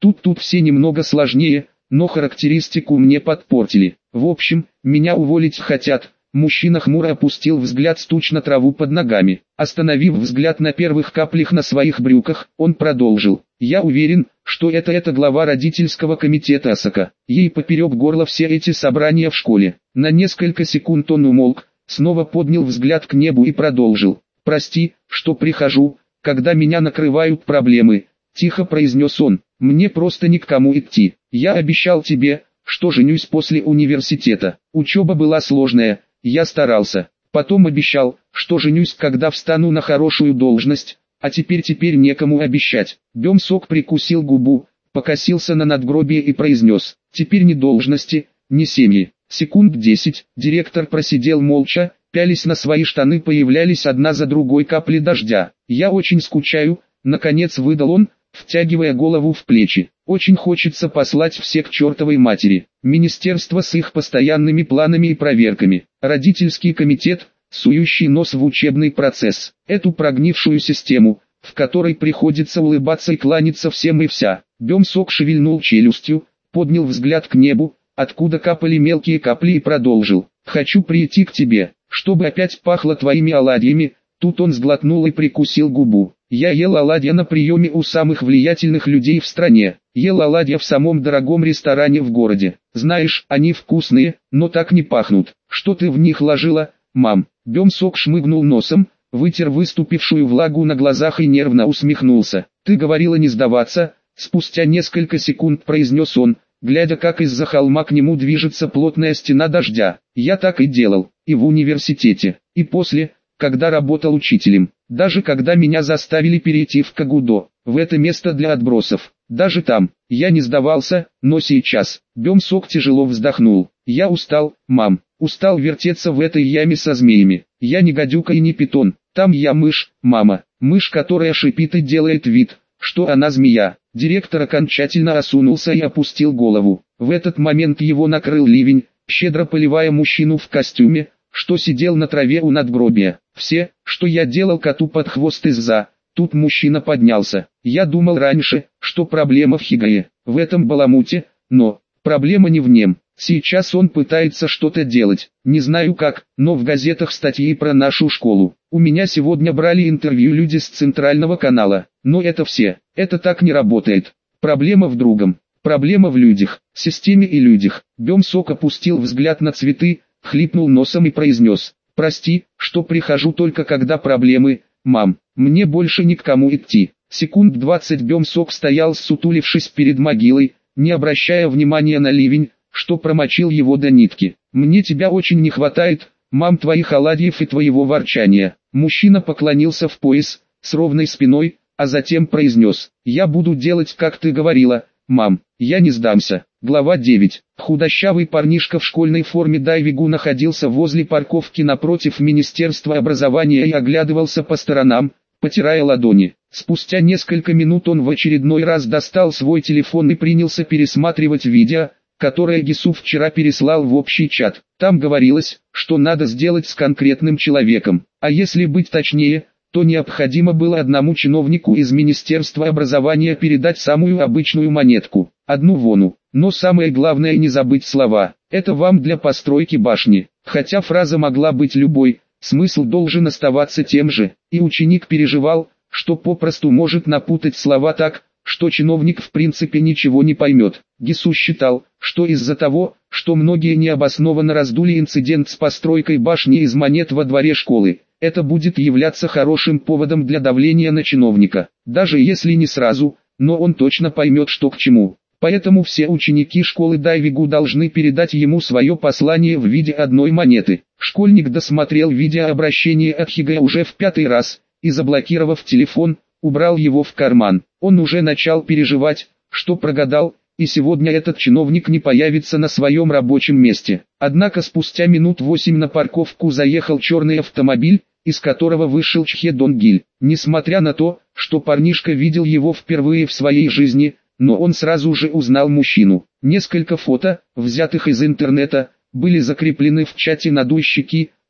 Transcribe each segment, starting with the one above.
Тут все немного сложнее, но характеристику мне подпортили. В общем, меня уволить хотят. Мужчина хмуро опустил взгляд с туч на траву под ногами. Остановив взгляд на первых каплях на своих брюках, он продолжил. Я уверен, что это глава родительского комитета Асака. Ей поперек горла все эти собрания в школе. На несколько секунд он умолк, снова поднял взгляд к небу и продолжил. Прости, что прихожу, когда меня накрывают проблемы, тихо произнес он. Мне просто ни к кому идти. Я обещал тебе, что женюсь после университета. Учеба была сложная. Я старался. Потом обещал, что женюсь, когда встану на хорошую должность, а теперь некому обещать. Бём-сок прикусил губу, покосился на надгробие и произнес: теперь ни должности, ни семьи. Секунд 10, директор просидел молча, пялись на свои штаны, появлялись одна за другой капли дождя. Я очень скучаю, наконец выдал он, втягивая голову в плечи. Очень хочется послать всех к чертовой матери. Министерство с их постоянными планами и проверками. Родительский комитет, сующий нос в учебный процесс. Эту прогнившую систему, в которой приходится улыбаться и кланяться всем и вся. Бём-сок шевельнул челюстью, поднял взгляд к небу, откуда капали мелкие капли и продолжил. Хочу прийти к тебе, чтобы опять пахло твоими оладьями. Тут он сглотнул и прикусил губу. Я ел оладья на приеме у самых влиятельных людей в стране. Ел оладья в самом дорогом ресторане в городе. Знаешь, они вкусные, но так не пахнут. Что ты в них ложила, мам? Бём-сок шмыгнул носом, вытер выступившую влагу на глазах и нервно усмехнулся. Ты говорила не сдаваться, спустя несколько секунд произнес он, глядя, как из-за холма к нему движется плотная стена дождя. Я так и делал, и в университете, и после, когда работал учителем, даже когда меня заставили перейти в Кагудо, в это место для отбросов. Даже там, я не сдавался, но сейчас. Бём-сок тяжело вздохнул. Я устал, мам, устал вертеться в этой яме со змеями. Я не гадюка и не питон, там я мышь, мама, мышь, которая шипит и делает вид, что она змея. Директор окончательно осунулся и опустил голову. В этот момент его накрыл ливень, щедро поливая мужчину в костюме, что сидел на траве у надгробия. Все, что я делал коту под хвост из-за... Тут мужчина поднялся. Я думал раньше, что проблема в Хигае, в этом баламуте, но проблема не в нем. Сейчас он пытается что-то делать. Не знаю как, но в газетах статьи про нашу школу. У меня сегодня брали интервью люди с центрального канала. Но это все. Это так не работает. Проблема в другом. Проблема в людях, системе и людях. Бём-сок опустил взгляд на цветы, хлипнул носом и произнес: прости, что прихожу только когда проблемы, мам, мне больше ни к кому идти. Секунд 20 Бём-сок стоял ссутулившись перед могилой, не обращая внимания на ливень, что промочил его до нитки. Мне тебя очень не хватает, мам, твоих оладьев и твоего ворчания. Мужчина поклонился в пояс, с ровной спиной, а затем произнес: я буду делать, как ты говорила, мам, я не сдамся. Глава 9. Худощавый парнишка в школьной форме Дайвигу находился возле парковки напротив Министерства образования и оглядывался по сторонам, потирая ладони. Спустя несколько минут он в очередной раз достал свой телефон и принялся пересматривать видео, которое Гису вчера переслал в общий чат. Там говорилось, что надо сделать с конкретным человеком, а если быть точнее, то необходимо было одному чиновнику из Министерства образования передать самую обычную монетку, одну вону. Но самое главное не забыть слова. Это вам для постройки башни. Хотя фраза могла быть любой, смысл должен оставаться тем же. И ученик переживал, что попросту может напутать слова так, что чиновник в принципе ничего не поймет. Гису считал, что из-за того, что многие необоснованно раздули инцидент с постройкой башни из монет во дворе школы, это будет являться хорошим поводом для давления на чиновника. Даже если не сразу, но он точно поймет, что к чему. Поэтому все ученики школы Дайвигу должны передать ему свое послание в виде одной монеты. Школьник досмотрел видеообращение от Хигая уже в 5-й раз, и заблокировав телефон, убрал его в карман. Он уже начал переживать, что прогадал, и сегодня этот чиновник не появится на своем рабочем месте. Однако спустя минут 8 на парковку заехал черный автомобиль, из которого вышел Чхе Донгиль. Несмотря на то, что парнишка видел его впервые в своей жизни, но он сразу же узнал мужчину. Несколько фото, взятых из интернета, были закреплены в чате надуй щеки,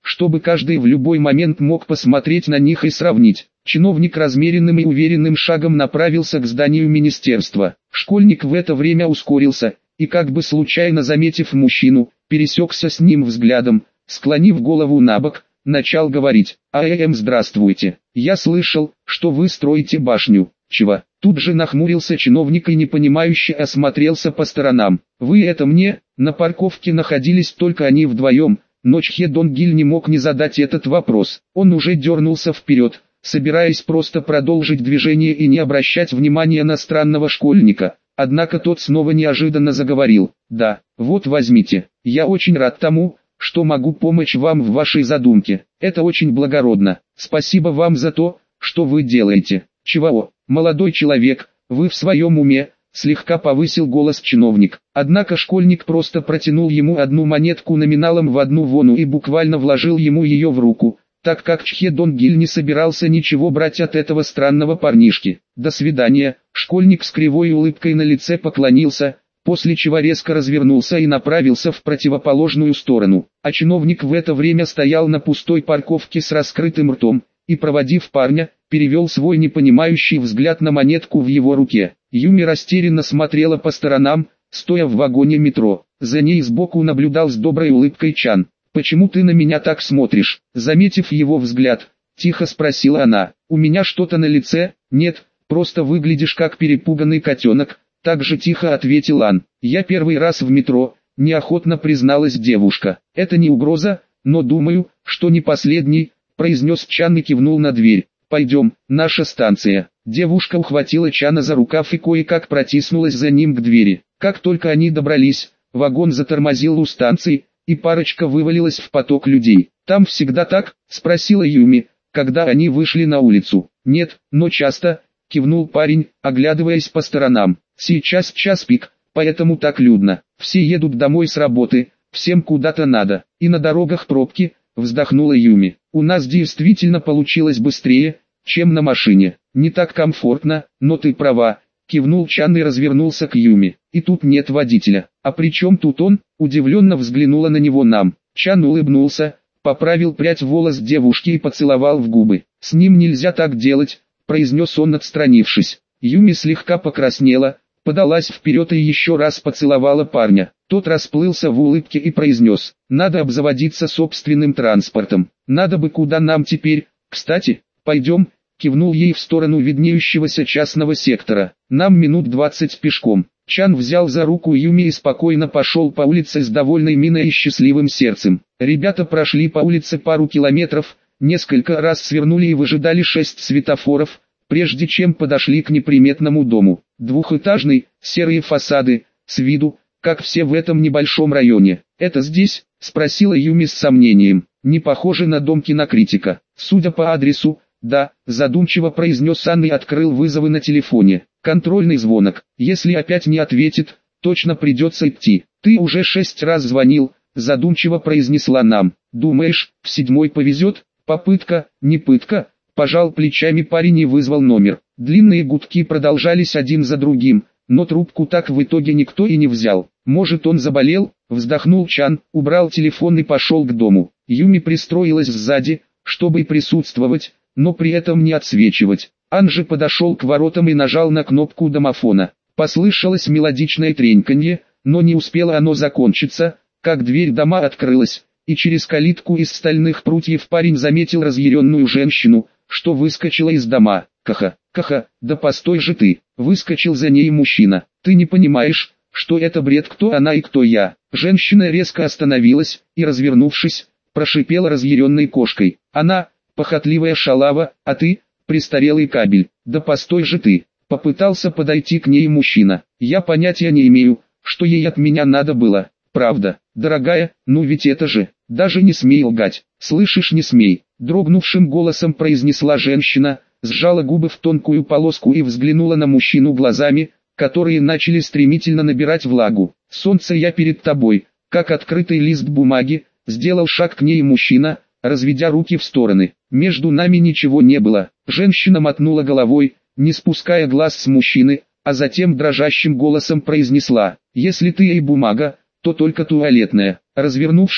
чтобы каждый в любой момент мог посмотреть на них и сравнить. Чиновник размеренным и уверенным шагом направился к зданию министерства. Школьник в это время ускорился, и как бы случайно заметив мужчину, пересекся с ним взглядом, склонив голову набок, начал говорить: здравствуйте, я слышал, что вы строите башню. Чего? Тут же нахмурился чиновник и непонимающе осмотрелся по сторонам. Вы это мне? На парковке находились только они вдвоем, но Чхе Донгиль не мог не задать этот вопрос. Он уже дернулся вперед, собираясь просто продолжить движение и не обращать внимания на странного школьника. Однако тот снова неожиданно заговорил: да, вот возьмите, я очень рад тому, что могу помочь вам в вашей задумке. Это очень благородно. Спасибо вам за то, что вы делаете. Чего, молодой человек, вы в своем уме? Слегка повысил голос чиновник. Однако школьник просто протянул ему одну монетку номиналом в 1 вону и буквально вложил ему ее в руку, так как Чхе Донгиль не собирался ничего брать от этого странного парнишки. До свидания. Школьник с кривой улыбкой на лице поклонился, после чего резко развернулся и направился в противоположную сторону. А чиновник в это время стоял на пустой парковке с раскрытым ртом, и, проводив парня, перевел свой непонимающий взгляд на монетку в его руке. Юми растерянно смотрела по сторонам, стоя в вагоне метро. За ней сбоку наблюдал с доброй улыбкой Чан. «Почему ты на меня так смотришь?» Заметив его взгляд, тихо спросила она. «У меня что-то на лице?» «Нет, просто выглядишь как перепуганный котенок», так же тихо ответил Ан. «Я первый раз в метро», неохотно призналась девушка. «Это не угроза, но думаю, что не последний», произнес Чан и кивнул на дверь. «Пойдем, наша станция». Девушка ухватила Чана за рукав и кое-как протиснулась за ним к двери. Как только они добрались, вагон затормозил у станции, и парочка вывалилась в поток людей. «Там всегда так?» – спросила Юми, когда они вышли на улицу. «Нет, но часто», – кивнул парень, оглядываясь по сторонам. «Сейчас час пик, поэтому так людно. Все едут домой с работы, всем куда-то надо, и на дорогах пробки», – вздохнула Юми. «У нас действительно получилось быстрее, чем на машине. Не так комфортно, но ты права», – кивнул Чан и развернулся к Юми. «И тут нет водителя». «А при чем тут он?» – удивленно взглянула на него Нам. Чан улыбнулся, поправил прядь волос девушки и поцеловал в губы. «С ним нельзя так делать», – произнес он, отстранившись. Юми слегка покраснела, подалась вперед и еще раз поцеловала парня. Тот расплылся в улыбке и произнес: «Надо обзаводиться собственным транспортом. Надо бы, куда нам теперь? Кстати, пойдем», кивнул ей в сторону виднеющегося частного сектора. «Нам минут 20 пешком». Чан взял за руку Юми и спокойно пошел по улице с довольной миной и счастливым сердцем. Ребята прошли по улице пару километров, несколько раз свернули и выжидали 6 светофоров, прежде чем подошли к неприметному дому. Двухэтажный, серые фасады, с виду, как все в этом небольшом районе. «Это здесь?» – спросила Юми с сомнением. «Не похоже на дом кинокритика». «Судя по адресу, да», – задумчиво произнес Ан и открыл вызовы на телефоне. «Контрольный звонок. Если опять не ответит, точно придется идти». «Ты уже 6 раз звонил», – задумчиво произнесла Нам. «Думаешь, в 7-й повезет?» «Попытка, не пытка», – пожал плечами парень и вызвал номер. Длинные гудки продолжались один за другим, но трубку так в итоге никто и не взял. «Может, он заболел?» – вздохнул Чан, убрал телефон и пошел к дому. Юми пристроилась сзади, чтобы присутствовать, но при этом не отсвечивать. Ан же подошел к воротам и нажал на кнопку домофона. Послышалось мелодичное треньканье, но не успело оно закончиться, как дверь дома открылась, и через калитку из стальных прутьев парень заметил разъяренную женщину, что выскочила из дома. «Каха, каха, да постой же ты!» – выскочил за ней мужчина. «Ты не понимаешь, что это бред, кто она и кто я?» Женщина резко остановилась и, развернувшись, прошипела разъяренной кошкой. «Она, похотливая шалава, а ты, престарелый кабель, да постой же ты!» Попытался подойти к ней мужчина. «Я понятия не имею, что ей от меня надо было. Правда, дорогая, ну ведь это же, даже не смей лгать. Слышишь, не смей!» Дрогнувшим голосом произнесла женщина, сжала губы в тонкую полоску и взглянула на мужчину глазами, которые начали стремительно набирать влагу. «Солнце, я перед тобой», как открытый лист бумаги, сделал шаг к ней мужчина, разведя руки в стороны. «Между нами ничего не было». Женщина мотнула головой, не спуская глаз с мужчины, а затем дрожащим голосом произнесла: «Если ты и бумага, то только туалетная». Развернувшись,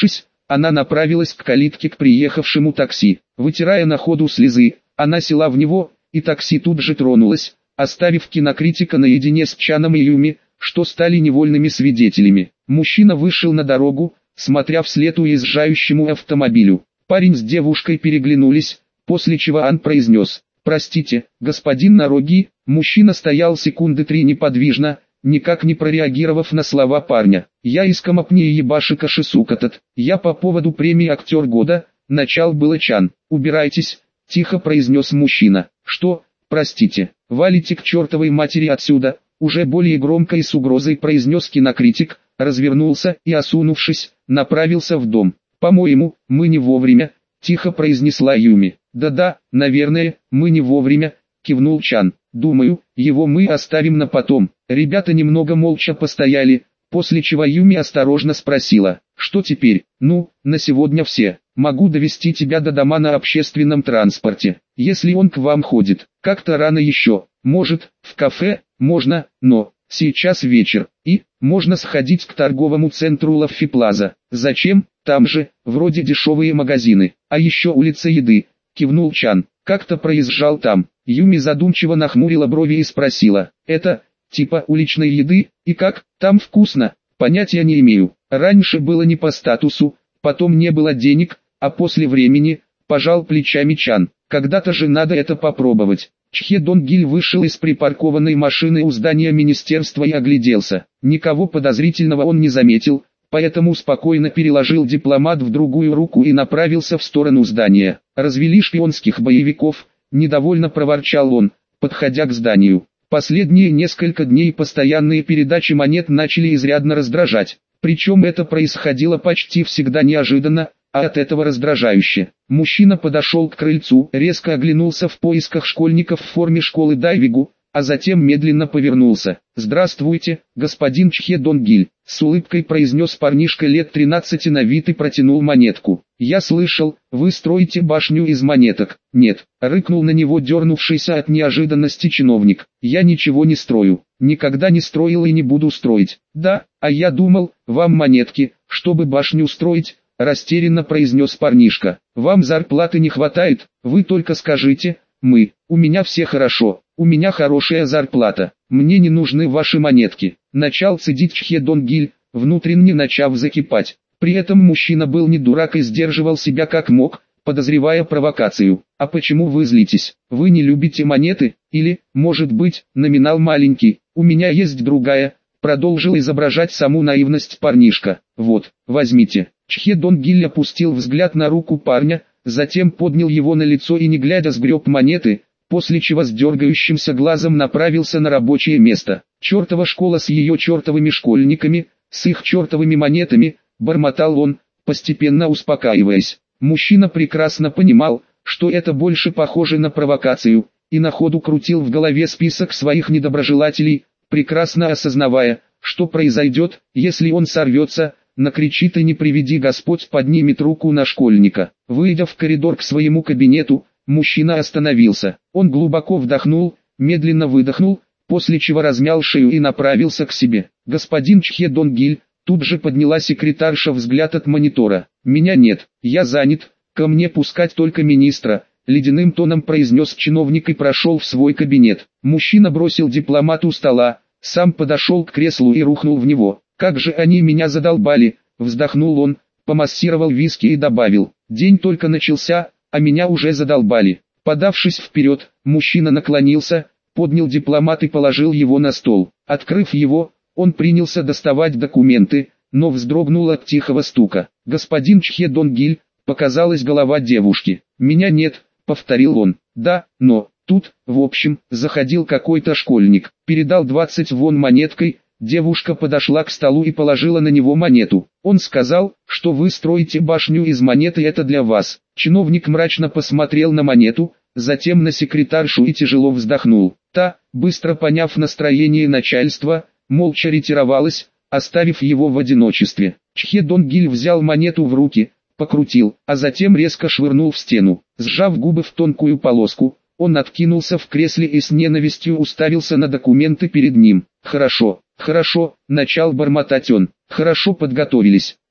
Она направилась к калитке к приехавшему такси. Вытирая на ходу слезы, она села в него, и такси тут же тронулось, оставив кинокритика наедине с Чаном и Юми, что стали невольными свидетелями. Мужчина вышел на дорогу, смотря вслед уезжающему автомобилю. Парень с девушкой переглянулись, после чего Ан произнес: «Простите, господин Нароги». Мужчина стоял секунды 3 неподвижно, никак не прореагировав на слова парня. «Я из Камапни Ебашика Шисукатат, я по поводу премии «Актер года», начал было Чан. «Убирайтесь», — тихо произнес мужчина. «Что, простите, валите к чертовой матери отсюда», — уже более громко и с угрозой произнес кинокритик, развернулся и, осунувшись, направился в дом. «По-моему, мы не вовремя», — тихо произнесла Юми. «Да-да, наверное, мы не вовремя», — кивнул Чан. «Думаю, его мы оставим на потом». Ребята немного молча постояли, после чего Юми осторожно спросила: «Что теперь?» «Ну, на сегодня все. Могу довести тебя до дома на общественном транспорте, если он к вам ходит. Как-то рано еще. Может, в кафе? Можно, но сейчас вечер, и можно сходить к торговому центру Лаффи Плаза. Зачем? Там же, вроде дешевые магазины. А еще улица еды», — кивнул Чан. «Как-то проезжал там». Юми задумчиво нахмурила брови и спросила: «Это, типа уличной еды, и как, там вкусно?» «Понятия не имею. Раньше было не по статусу, потом не было денег, а после времени», — пожал плечами Чан. «Когда-то же надо это попробовать». Чхе Донгиль вышел из припаркованной машины у здания министерства и огляделся. Никого подозрительного он не заметил, поэтому спокойно переложил дипломат в другую руку и направился в сторону здания. «Развели шпионских боевиков», — недовольно проворчал он, подходя к зданию. Последние несколько дней постоянные передачи монет начали изрядно раздражать, причем это происходило почти всегда неожиданно, а от этого раздражающе. Мужчина подошел к крыльцу, резко оглянулся в поисках школьников в форме школы Дайвигу, а затем медленно повернулся. «Здравствуйте, господин Чхе Донгиль», — с улыбкой произнес парнишка лет 13 на вид и протянул монетку. «Я слышал, вы строите башню из монеток». «Нет», — рыкнул на него дернувшийся от неожиданности чиновник. «Я ничего не строю, никогда не строил и не буду строить». «Да, а я думал, вам монетки, чтобы башню строить», — растерянно произнес парнишка. «Вам зарплаты не хватает, вы только скажите». У меня все хорошо, у меня хорошая зарплата, мне не нужны ваши монетки», — начал цедить Чхе Донгиль, внутренне начав закипать. При этом мужчина был не дурак и сдерживал себя как мог, подозревая провокацию. «А почему вы злитесь? Вы не любите монеты? Или, может быть, номинал маленький? У меня есть другая», — продолжил изображать саму наивность парнишка. «Вот, возьмите». Чхе Донгиль опустил взгляд на руку парня, затем поднял его на лицо и не глядя сгреб монеты, после чего с дергающимся глазом направился на рабочее место. «Чертова школа с ее чертовыми школьниками, с их чертовыми монетами», — бормотал он, постепенно успокаиваясь. Мужчина прекрасно понимал, что это больше похоже на провокацию, и на ходу крутил в голове список своих недоброжелателей, прекрасно осознавая, что произойдет, если он сорвется, накричит и не приведи Господь поднимет руку на школьника. Выйдя в коридор к своему кабинету, мужчина остановился. Он глубоко вдохнул, медленно выдохнул, после чего размял шею и направился к себе. «Господин Чхе Донгиль», тут же подняла секретарша взгляд от монитора. «Меня нет, я занят, ко мне пускать только министра», ледяным тоном произнес чиновник и прошел в свой кабинет. Мужчина бросил дипломат у стола, сам подошел к креслу и рухнул в него. «Как же они меня задолбали», вздохнул он, помассировал виски и добавил: «День только начался, а меня уже задолбали». Подавшись вперед, мужчина наклонился, поднял дипломат и положил его на стол. Открыв его, он принялся доставать документы, но вздрогнул от тихого стука. «Господин Чхе Донгиль», показалась голова девушки. «Меня нет», повторил он. «Да, но, тут, в общем, заходил какой-то школьник, передал 20 вон монеткой». Девушка подошла к столу и положила на него монету. «Он сказал, что вы строите башню из монет и это для вас». Чиновник мрачно посмотрел на монету, затем на секретаршу и тяжело вздохнул. Та, быстро поняв настроение начальства, молча ретировалась, оставив его в одиночестве. Чхе Донгиль взял монету в руки, покрутил, а затем резко швырнул в стену. Сжав губы в тонкую полоску, он откинулся в кресле и с ненавистью уставился на документы перед ним. «Хорошо, хорошо», — начал бормотать он. «Хорошо подготовились.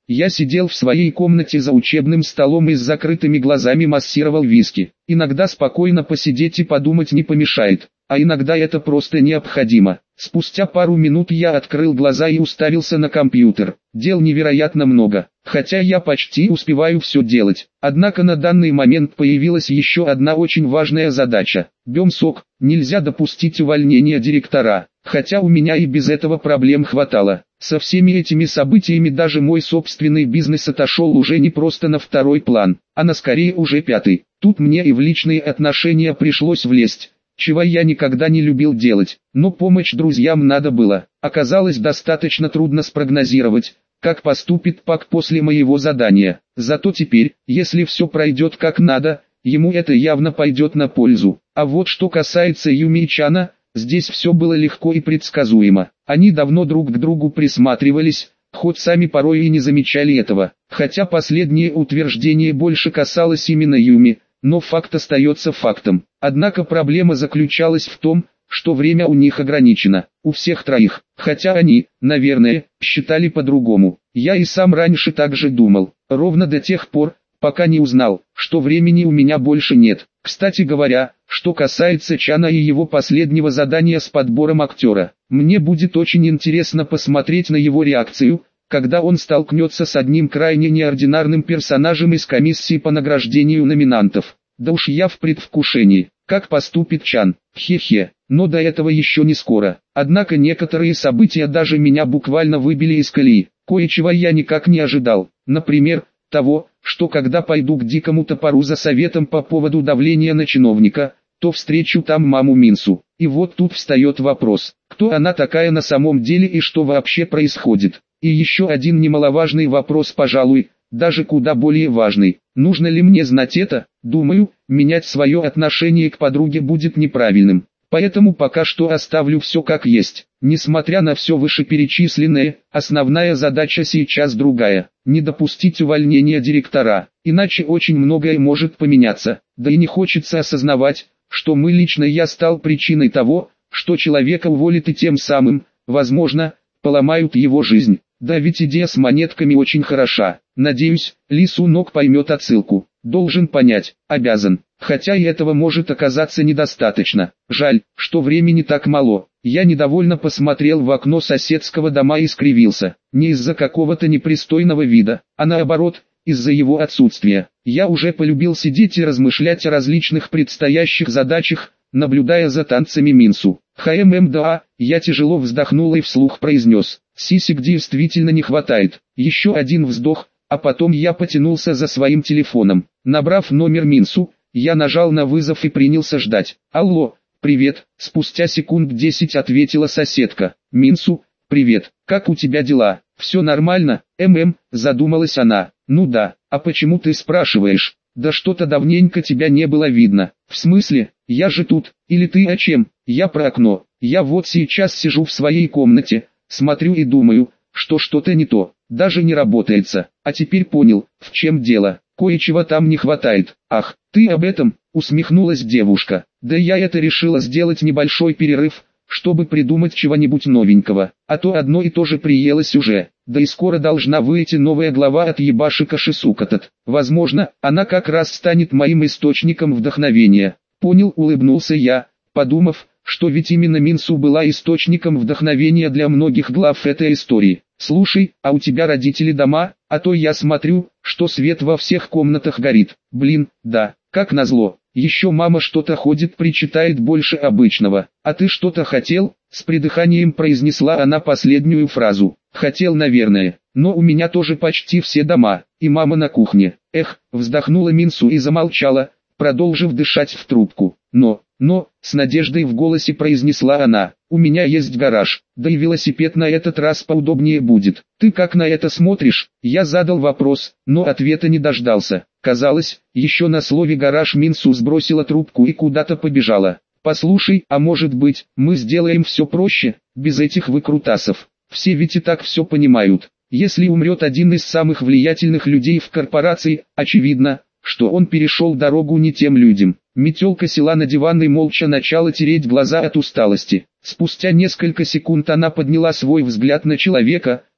Я сидел в своей комнате за учебным столом и с закрытыми глазами массировал виски. Иногда спокойно посидеть и подумать не помешает, а иногда это просто необходимо. Спустя пару минут я открыл глаза и уставился на компьютер. Дел невероятно много, хотя я почти успеваю все делать. Однако на данный момент появилась еще одна очень важная задача. БЕМСОК, нельзя допустить увольнения директора, хотя у меня и без этого проблем хватало. Со всеми этими событиями даже мой собственный бизнес отошел уже не просто на второй план, а на скорее уже пятый. Тут мне и в личные отношения пришлось влезть, чего я никогда не любил делать, но помощь друзьям надо было. Оказалось достаточно трудно спрогнозировать, как поступит Пак после моего задания. Зато теперь, если все пройдет как надо, ему это явно пойдет на пользу. А вот что касается Юми и Чана, здесь все было легко и предсказуемо. Они давно друг к другу присматривались, хоть сами порой и не замечали этого. Хотя последнее утверждение больше касалось именно Юми, но факт остается фактом. Однако проблема заключалась в том, что время у них ограничено, у всех троих, хотя они, наверное, считали по-другому. Я и сам раньше так же думал, ровно до тех пор, пока не узнал, что времени у меня больше нет. Кстати говоря, что касается Чана и его последнего задания с подбором актера, мне будет очень интересно посмотреть на его реакцию, когда он столкнется с одним крайне неординарным персонажем из комиссии по награждению номинантов. Да уж я в предвкушении, как поступит Чан, хе-хе, но до этого еще не скоро. Однако некоторые события даже меня буквально выбили из колеи, кое-чего я никак не ожидал, например, того, что когда пойду к Дикому Топору за советом по поводу давления на чиновника, то встречу там маму Минсу. И вот тут встает вопрос, кто она такая на самом деле и что вообще происходит. И еще один немаловажный вопрос, пожалуй, даже куда более важный. Нужно ли мне знать это? Думаю, менять свое отношение к подруге будет неправильным. Поэтому пока что оставлю все как есть. Несмотря на все вышеперечисленное, основная задача сейчас другая. Не допустить увольнения директора, иначе очень многое может поменяться. Да и не хочется осознавать, что лично я стал причиной того, что человека уволят и тем самым, возможно, поломают его жизнь. Да ведь идея с монетками очень хороша. Надеюсь, Лисунок поймет отсылку. Должен понять, обязан. Хотя и этого может оказаться недостаточно. Жаль, что времени так мало. Я недовольно посмотрел в окно соседского дома и скривился. Не из-за какого-то непристойного вида, а наоборот, из-за его отсутствия. Я уже полюбил сидеть и размышлять о различных предстоящих задачах, наблюдая за танцами Минсу. Да, я тяжело вздохнул и вслух произнес. Сисек действительно не хватает. Еще один вздох, а потом я потянулся за своим телефоном. Набрав номер Минсу, я нажал на вызов и принялся ждать. Алло, привет, спустя секунд 10 ответила соседка. Минсу, привет, как у тебя дела? Все нормально? Задумалась она. Ну да, а почему ты спрашиваешь? Да что-то давненько тебя не было видно. В смысле, я же тут, или ты о чем? Я про окно. Я вот сейчас сижу в своей комнате, смотрю и думаю, что что-то не то, даже не работается. А теперь понял, в чем дело. Кое-чего там не хватает. Ах, ты об этом, усмехнулась девушка. Да я это решила сделать небольшой перерыв, чтобы придумать чего-нибудь новенького. А то одно и то же приелось уже. Да и скоро должна выйти новая глава от Ебашика Шисукатат. Возможно, она как раз станет моим источником вдохновения. Понял, улыбнулся я, подумав, что ведь именно Минсу была источником вдохновения для многих глав этой истории. Слушай, а у тебя родители дома? А то я смотрю, что свет во всех комнатах горит. Блин, да, как назло. Еще мама что-то ходит, причитает больше обычного. А ты что-то хотел? С придыханием произнесла она последнюю фразу. Хотел, наверное, но у меня тоже почти все дома, и мама на кухне. Эх, вздохнула Минсу и замолчала, продолжив дышать в трубку. Но, с надеждой в голосе произнесла она, у меня есть гараж, да и велосипед на этот раз поудобнее будет. Ты как на это смотришь? Я задал вопрос, но ответа не дождался. Казалось, еще на слове гараж Минсу сбросила трубку и куда-то побежала. Послушай, а может быть, мы сделаем все проще, без этих выкрутасов. Все ведь и так все понимают. Если умрет один из самых влиятельных людей в корпорации, очевидно, что он перешел дорогу не тем людям. Метелка села на диван и молча начала тереть глаза от усталости. Спустя несколько секунд она подняла свой взгляд на человека,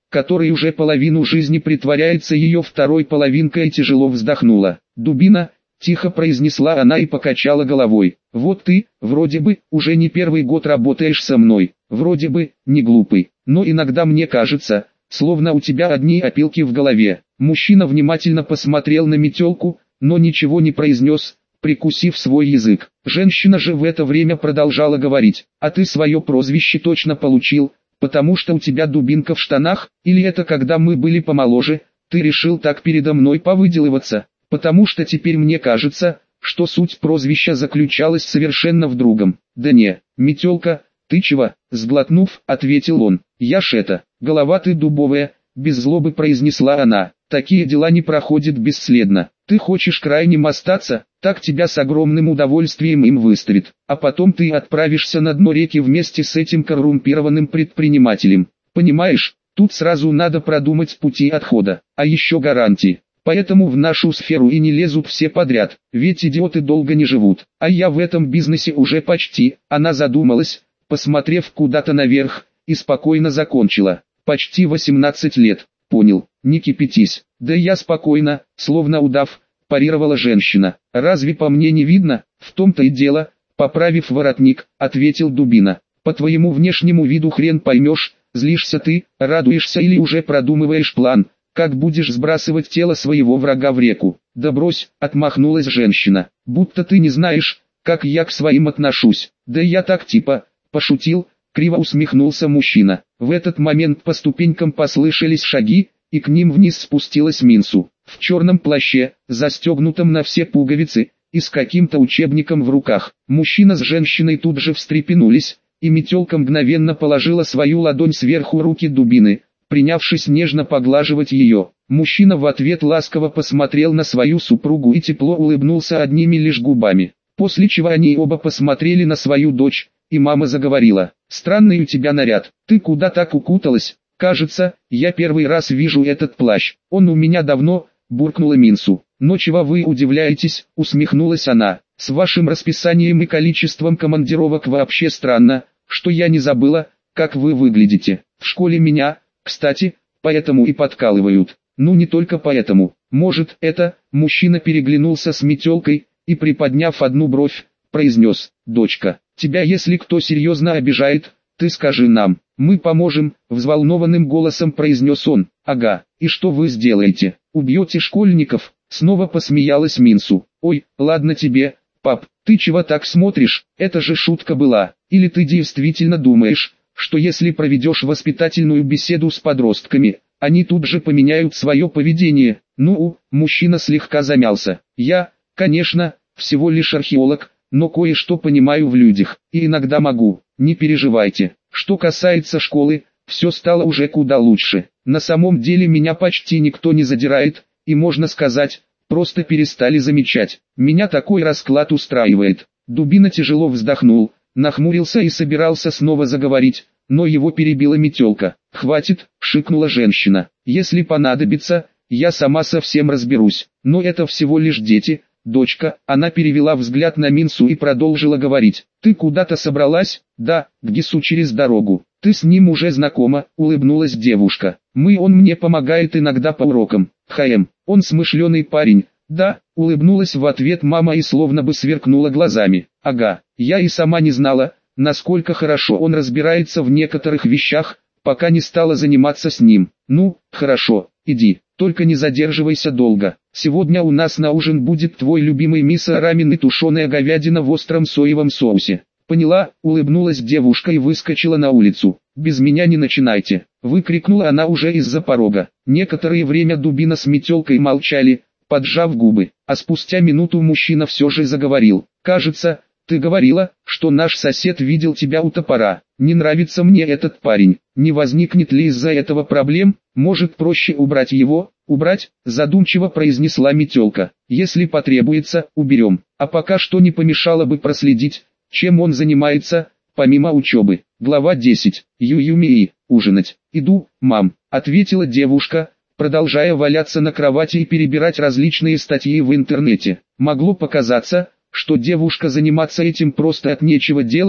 который уже половину жизни притворяется ее второй половинкой, и тяжело вздохнула. «Дубина», — тихо произнесла она и покачала головой. «Вот ты, вроде бы, уже не первый год работаешь со мной, вроде бы, не глупый, но иногда мне кажется, словно у тебя одни опилки в голове». Мужчина внимательно посмотрел на метелку, но ничего не произнес, прикусив свой язык. Женщина же в это время продолжала говорить: «А ты свое прозвище точно получил, потому что у тебя дубинка в штанах, или это когда мы были помоложе, ты решил так передо мной повыделываться? Потому что теперь мне кажется, что суть прозвища заключалась совершенно в другом». «Да не, метелка, ты чего?» — сглотнув, ответил он. «Я ж это, голова ты дубовая», — без злобы произнесла она. «Такие дела не проходят бесследно. Ты хочешь крайним остаться, так тебя с огромным удовольствием им выставит, а потом ты отправишься на дно реки вместе с этим коррумпированным предпринимателем. Понимаешь, тут сразу надо продумать пути отхода, а еще гарантии. Поэтому в нашу сферу и не лезут все подряд, ведь идиоты долго не живут, а я в этом бизнесе уже почти». Она задумалась, посмотрев куда-то наверх, и спокойно закончила: «Почти 18 лет». «Понял, не кипятись». «Да я спокойно», словно удав, парировала женщина. «Разве по мне не видно?» «В том-то и дело», поправив воротник, ответил Дубина. «По твоему внешнему виду хрен поймешь, злишься ты, радуешься или уже продумываешь план, как будешь сбрасывать тело своего врага в реку». «Да брось», отмахнулась женщина, «будто ты не знаешь, как я к своим отношусь». «Да я так типа, пошутил», криво усмехнулся мужчина. В этот момент по ступенькам послышались шаги, и к ним вниз спустилась Минсу, в черном плаще, застегнутом на все пуговицы, и с каким-то учебником в руках. Мужчина с женщиной тут же встрепенулись, и метелка мгновенно положила свою ладонь сверху руки Дубины, принявшись нежно поглаживать ее. Мужчина в ответ ласково посмотрел на свою супругу и тепло улыбнулся одними лишь губами, после чего они оба посмотрели на свою дочь, и мама заговорила: «Странный у тебя наряд, ты куда так укуталась? Кажется, я первый раз вижу этот плащ, он у меня давно», буркнула Минсу. «Но чего вы удивляетесь?» — усмехнулась она. «С вашим расписанием и количеством командировок вообще странно, что я не забыла, как вы выглядите. В школе меня, кстати, поэтому и подкалывают». «Ну не только поэтому, может это...» Мужчина переглянулся с метелкой, и приподняв одну бровь, произнес: «Дочка, тебя если кто серьезно обижает, ты скажи нам, мы поможем», взволнованным голосом произнес он. «Ага, и что вы сделаете? Убьете школьников?» Снова посмеялась Минсу. «Ой, ладно тебе, пап, ты чего так смотришь, это же шутка была. Или ты действительно думаешь, что если проведешь воспитательную беседу с подростками, они тут же поменяют свое поведение?» «Ну, мужчина слегка замялся. «Я, конечно, всего лишь археолог, но кое-что понимаю в людях, и иногда могу, не переживайте. Что касается школы, все стало уже куда лучше. На самом деле меня почти никто не задирает, и можно сказать, просто перестали замечать. Меня такой расклад устраивает». Дубина тяжело вздохнул, нахмурился и собирался снова заговорить, но его перебила метелка. «Хватит», — шикнула женщина, «если понадобится, я сама совсем разберусь, но это всего лишь дети». «Дочка», она перевела взгляд на Минсу и продолжила говорить: «Ты куда-то собралась?» «Да, к Гису через дорогу». «Ты с ним уже знакома?» — улыбнулась девушка. Он мне помогает иногда по урокам». Он смышленый парень». «Да», — улыбнулась в ответ мама и словно бы сверкнула глазами. «Ага, я и сама не знала, насколько хорошо он разбирается в некоторых вещах, пока не стала заниматься с ним». «Ну, хорошо, иди, только не задерживайся долго. Сегодня у нас на ужин будет твой любимый мисо-рамен и тушеная говядина в остром соевом соусе». «Поняла», — улыбнулась девушка и выскочила на улицу. «Без меня не начинайте», — выкрикнула она уже из-за порога. Некоторое время Дубина с метелкой молчали, поджав губы, а спустя минуту мужчина все же заговорил. «Кажется, ты говорила, что наш сосед видел тебя у топора. Не нравится мне этот парень. Не возникнет ли из-за этого проблем? Может, проще убрать его?» «Убрать?» — задумчиво произнесла метелка. «Если потребуется, уберем. А пока что не помешало бы проследить, чем он занимается, помимо учебы». Глава 10. Ююмии. «Ужинать. Иду, мам», — ответила девушка, продолжая валяться на кровати и перебирать различные статьи в интернете. Могло показаться, что девушка заниматься этим просто от нечего делать,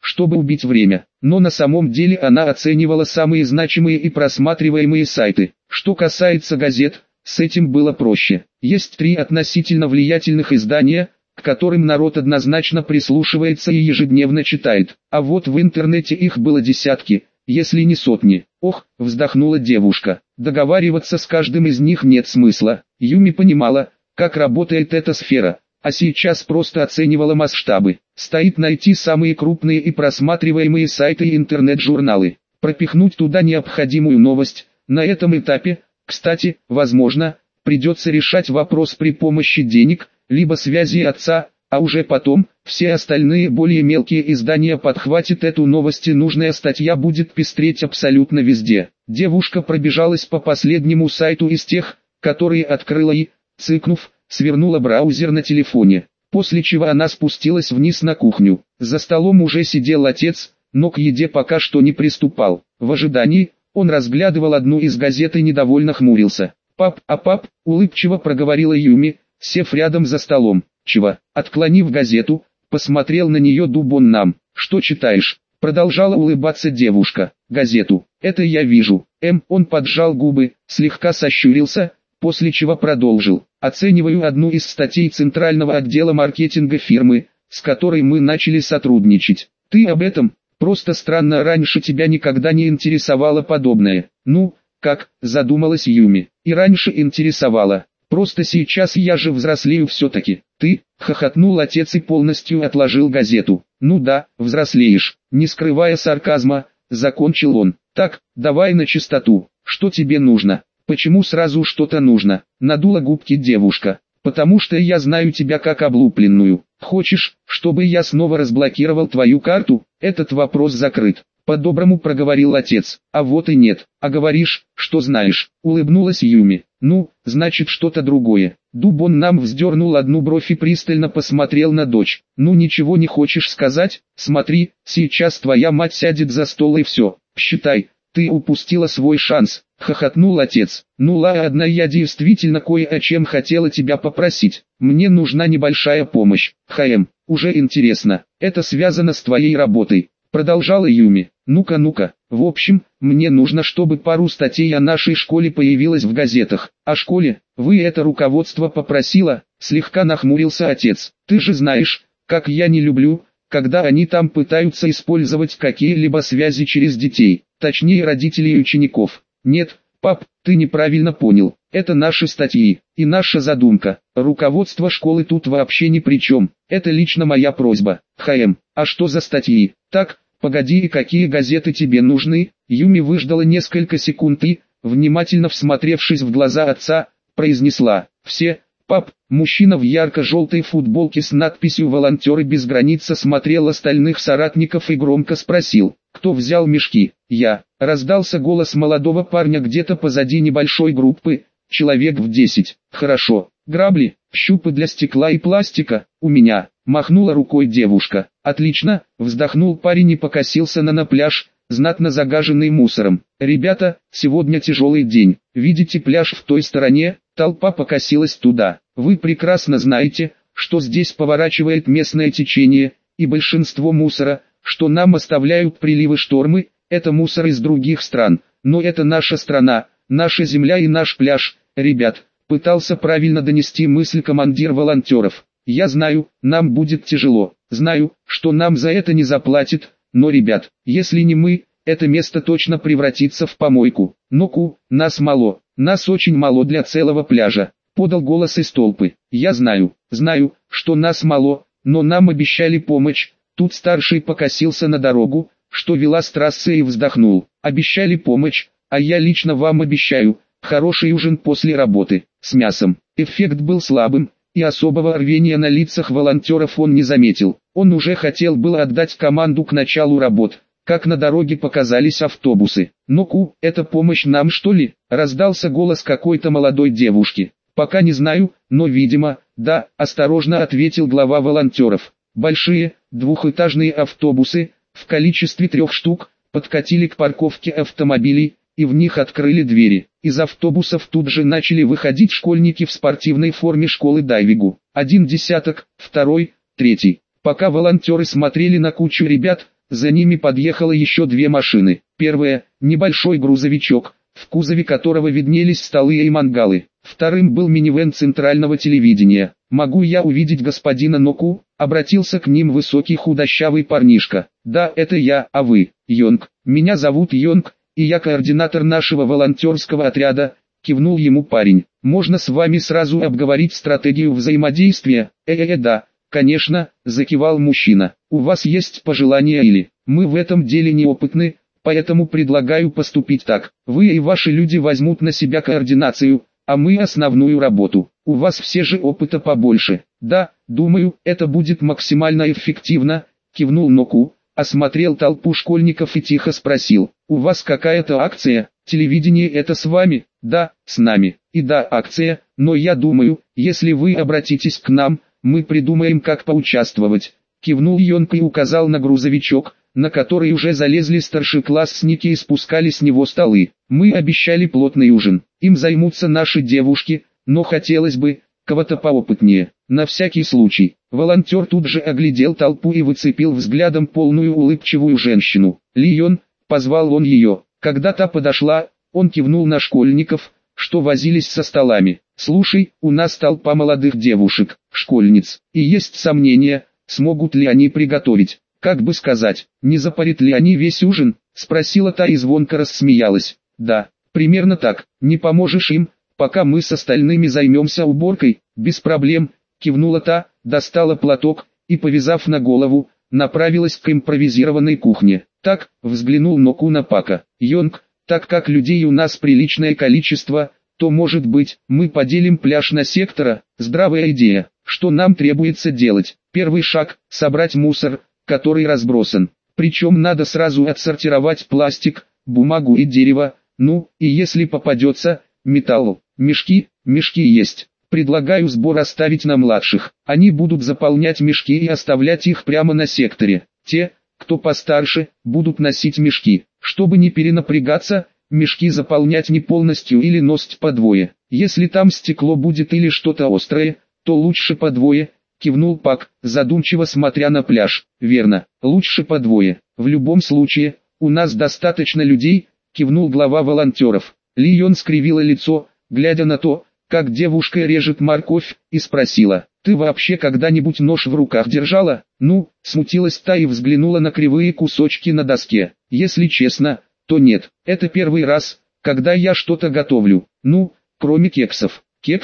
чтобы убить время. Но на самом деле она оценивала самые значимые и просматриваемые сайты. Что касается газет, с этим было проще. Есть 3 относительно влиятельных издания, к которым народ однозначно прислушивается и ежедневно читает. А вот в интернете их было десятки, если не сотни. Ох, вздохнула девушка. Договариваться с каждым из них нет смысла. Юми понимала, как работает эта сфера, а сейчас просто оценивала масштабы. Стоит найти самые крупные и просматриваемые сайты и интернет-журналы. Пропихнуть туда необходимую новость. На этом этапе, кстати, возможно, придется решать вопрос при помощи денег, либо связи отца, а уже потом, все остальные более мелкие издания подхватят эту новость и нужная статья будет пестреть абсолютно везде. Девушка пробежалась по последнему сайту из тех, которые открыла и, цыкнув, свернула браузер на телефоне. После чего она спустилась вниз на кухню. За столом уже сидел отец, но к еде пока что не приступал. В ожидании, он разглядывал одну из газет и недовольно хмурился. «Пап, улыбчиво проговорила Юми, сев рядом за столом. «Чего?» Отклонив газету, посмотрел на нее Дубон Нам. «Что читаешь?» Продолжала улыбаться девушка. «Газету. Это я вижу». Он поджал губы, слегка сощурился, после чего продолжил. «Оцениваю одну из статей Центрального отдела маркетинга фирмы, с которой мы начали сотрудничать. Ты об этом? Просто странно, раньше тебя никогда не интересовало подобное». «Ну, как?» задумалась Юми. «И раньше интересовало. Просто сейчас я же взрослею все-таки». «Ты?» — хохотнул отец и полностью отложил газету. «Ну да, взрослеешь», — не скрывая сарказма, закончил он. «Так, давай на чистоту. Что тебе нужно?» «Почему сразу что-то нужно?» — надула губки девушка. «Потому что я знаю тебя как облупленную. Хочешь, чтобы я снова разблокировал твою карту?» «Этот вопрос закрыт», — по-доброму проговорил отец. «А вот и нет. А говоришь, что знаешь», — улыбнулась Юми. «Ну, значит что-то другое». Дубон Нам вздернул одну бровь и пристально посмотрел на дочь. «Ну ничего не хочешь сказать? Смотри, сейчас твоя мать сядет за стол и все. Считай, ты упустила свой шанс», — хохотнул отец. «Ну ладно, я действительно кое о чем хотела тебя попросить. Мне нужна небольшая помощь. Уже интересно, это связано с твоей работой», — продолжала Юми. «Ну-ка. В общем, мне нужно, чтобы пару статей о нашей школе появилось в газетах». «О школе? Вы это руководство попросила?» Слегка нахмурился отец. «Ты же знаешь, как я не люблю, когда они там пытаются использовать какие-либо связи через детей, точнее родителей и учеников». «Нет, пап, ты неправильно понял. Это наши статьи и наша задумка. Руководство школы тут вообще ни при чем. Это лично моя просьба». А что за статьи?» «Так, погоди, и какие газеты тебе нужны?» Юми выждала несколько секунд и, внимательно всмотревшись в глаза отца, произнесла: «Все». «Пап». Мужчина в ярко-желтой футболке с надписью «Волонтеры без границ» смотрел остальных соратников и громко спросил: «Кто взял мешки?» «Я». Раздался голос молодого парня где-то позади небольшой группы, человек в 10. «Хорошо. Грабли, щупы для стекла и пластика, у меня», махнула рукой девушка. «Отлично», вздохнул парень и покосился на пляж, знатно загаженный мусором. «Ребята, сегодня тяжелый день. Видите пляж в той стороне?» Толпа покосилась туда. «Вы прекрасно знаете, что здесь поворачивает местное течение, и большинство мусора, что нам оставляют приливы штормы, это мусор из других стран. Но это наша страна, наша земля и наш пляж, ребят», пытался правильно донести мысль командир волонтеров. «Я знаю, нам будет тяжело, знаю, что нам за это не заплатят, но, ребят, если не мы, это место точно превратится в помойку. Нас мало, нас очень мало для целого пляжа», подал голос из толпы. «Я знаю, что нас мало, но нам обещали помощь». Тут старший покосился на дорогу, что вела с трассы, и вздохнул. «Обещали помощь, а я лично вам обещаю хороший ужин после работы, с мясом». Эффект был слабым, и особого рвения на лицах волонтеров он не заметил. Он уже хотел было отдать команду к началу работ, как на дороге показались автобусы. «Это помощь нам, что ли?» раздался голос какой-то молодой девушки. «Пока не знаю, но видимо, да», осторожно ответил глава волонтеров. Большие, двухэтажные автобусы, в количестве 3 штук, подкатили к парковке автомобилей, и в них открыли двери. Из автобусов тут же начали выходить школьники в спортивной форме школы дайвингу. 1 десяток, 2, 3. Пока волонтеры смотрели на кучу ребят, за ними подъехало еще две машины. Первая – небольшой грузовичок, в кузове которого виднелись столы и мангалы. Вторым был минивэн центрального телевидения. «Могу я увидеть господина Ноку?» — обратился к ним высокий худощавый парнишка. «Да, это я, а вы?» «Йонг. Меня зовут Йонг, и я координатор нашего волонтерского отряда», — кивнул ему парень. «Можно с вами сразу обговорить стратегию взаимодействия?» Да, конечно», — закивал мужчина. «У вас есть пожелания или? Мы в этом деле неопытны, поэтому предлагаю поступить так. Вы и ваши люди возьмут на себя координацию, а мы основную работу. У вас все же опыта побольше». «Да, думаю, это будет максимально эффективно», — кивнул Ноку, осмотрел толпу школьников и тихо спросил. «У вас какая-то акция? Телевидение это с вами?» «Да, с нами. И да, акция, но я думаю, если вы обратитесь к нам, мы придумаем, как поучаствовать». Кивнул Йонг и указал на грузовичок, на который уже залезли старшеклассники и спускали с него столы. «Мы обещали плотный ужин. Им займутся наши девушки, но хотелось бы кого-то поопытнее. На всякий случай». Волонтер тут же оглядел толпу и выцепил взглядом полную улыбчивую женщину. «Лион», — позвал он ее. Когда та подошла, он кивнул на школьников, что возились со столами. «Слушай, у нас толпа молодых девушек, школьниц, и есть сомнения, смогут ли они приготовить. Как бы сказать, не запарят ли они весь ужин?» — спросила та и звонко рассмеялась. «Да, примерно так. Не поможешь им, пока мы с остальными займемся уборкой?» «Без проблем», — кивнула та, достала платок и, повязав на голову, направилась к импровизированной кухне. «Так», — взглянул Ноку на Пака. «Йонг, так как людей у нас приличное количество, то, может быть, мы поделим пляж на сектора?» «Здравая идея. Что нам требуется делать?» «Первый шаг — собрать мусор, который разбросан. Причем надо сразу отсортировать пластик, бумагу и дерево, ну, и если попадется, металл. Мешки есть. Предлагаю сбор оставить на младших. Они будут заполнять мешки и оставлять их прямо на секторе. Те, кто постарше, будут носить мешки. Чтобы не перенапрягаться, мешки заполнять не полностью или носить по двое. Если там стекло будет или что-то острое, то лучше по двое», — кивнул Пак, задумчиво смотря на пляж. «Верно, лучше по двое. В любом случае, у нас достаточно людей», — кивнул глава волонтеров. Лион скривила лицо, глядя на то, как девушка режет морковь, и спросила: «Ты вообще когда-нибудь нож в руках держала?» «Ну», — смутилась та и взглянула на кривые кусочки на доске. «Если честно, то нет. Это первый раз, когда я что-то готовлю. Ну, кроме кексов».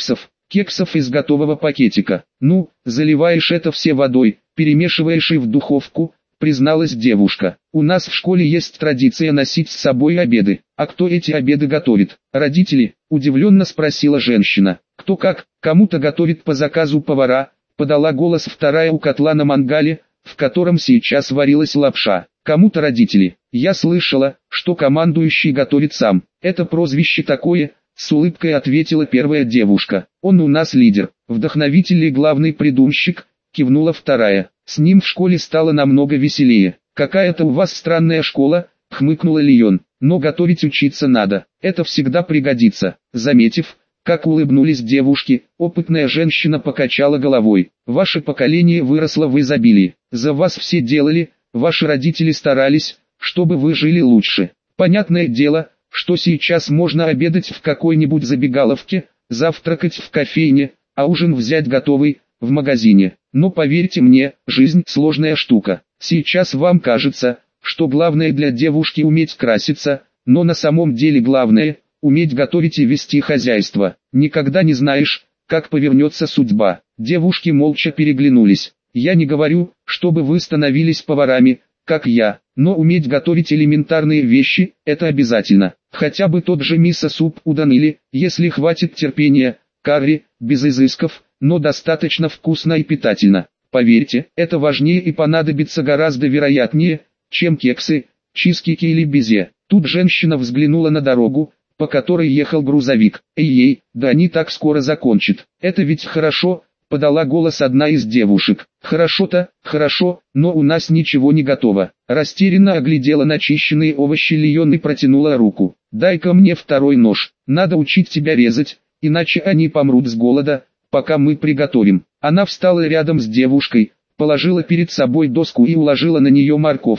«Кексов из готового пакетика. Ну, заливаешь это все водой, перемешиваешь и в духовку», — призналась девушка. «У нас в школе есть традиция носить с собой обеды». «А кто эти обеды готовит? Родители?» — удивленно спросила женщина. «Кто как, кому-то готовит по заказу повара», — подала голос вторая у котла на мангале, в котором сейчас варилась лапша. «Кому-то родители. Я слышала, что командующий готовит сам. Это прозвище такое», — с улыбкой ответила первая девушка. «Он у нас лидер, вдохновитель и главный придумщик», — кивнула вторая. «С ним в школе стало намного веселее». «Какая-то у вас странная школа», — хмыкнула Лион. «Но готовить учиться надо, это всегда пригодится». Заметив, как улыбнулись девушки, опытная женщина покачала головой. «Ваше поколение выросло в изобилии. За вас все делали, ваши родители старались, чтобы вы жили лучше. Понятное дело, что сейчас можно обедать в какой-нибудь забегаловке, завтракать в кофейне, а ужин взять готовый, в магазине. Но поверьте мне, жизнь сложная штука. Сейчас вам кажется, что главное для девушки уметь краситься, но на самом деле главное – уметь готовить и вести хозяйство. Никогда не знаешь, как повернется судьба». Девушки молча переглянулись. «Я не говорю, чтобы вы становились поварами, как я, но уметь готовить элементарные вещи – это обязательно. Хотя бы тот же мисо-суп удан или, если хватит терпения, карри, без изысков, но достаточно вкусно и питательно. Поверьте, это важнее и понадобится гораздо вероятнее, чем кексы, чизкейки или безе». Тут женщина взглянула на дорогу, по которой ехал грузовик. «Эй-ей, да они так скоро закончат. Это ведь хорошо», — подала голос одна из девушек. «Хорошо-то, хорошо, но у нас ничего не готово». Растерянно оглядела начищенные овощи Лион и протянула руку. «Дай-ка мне второй нож, надо учить тебя резать, иначе они помрут с голода, пока мы приготовим». Она встала рядом с девушкой, положила перед собой доску и уложила на нее морковку.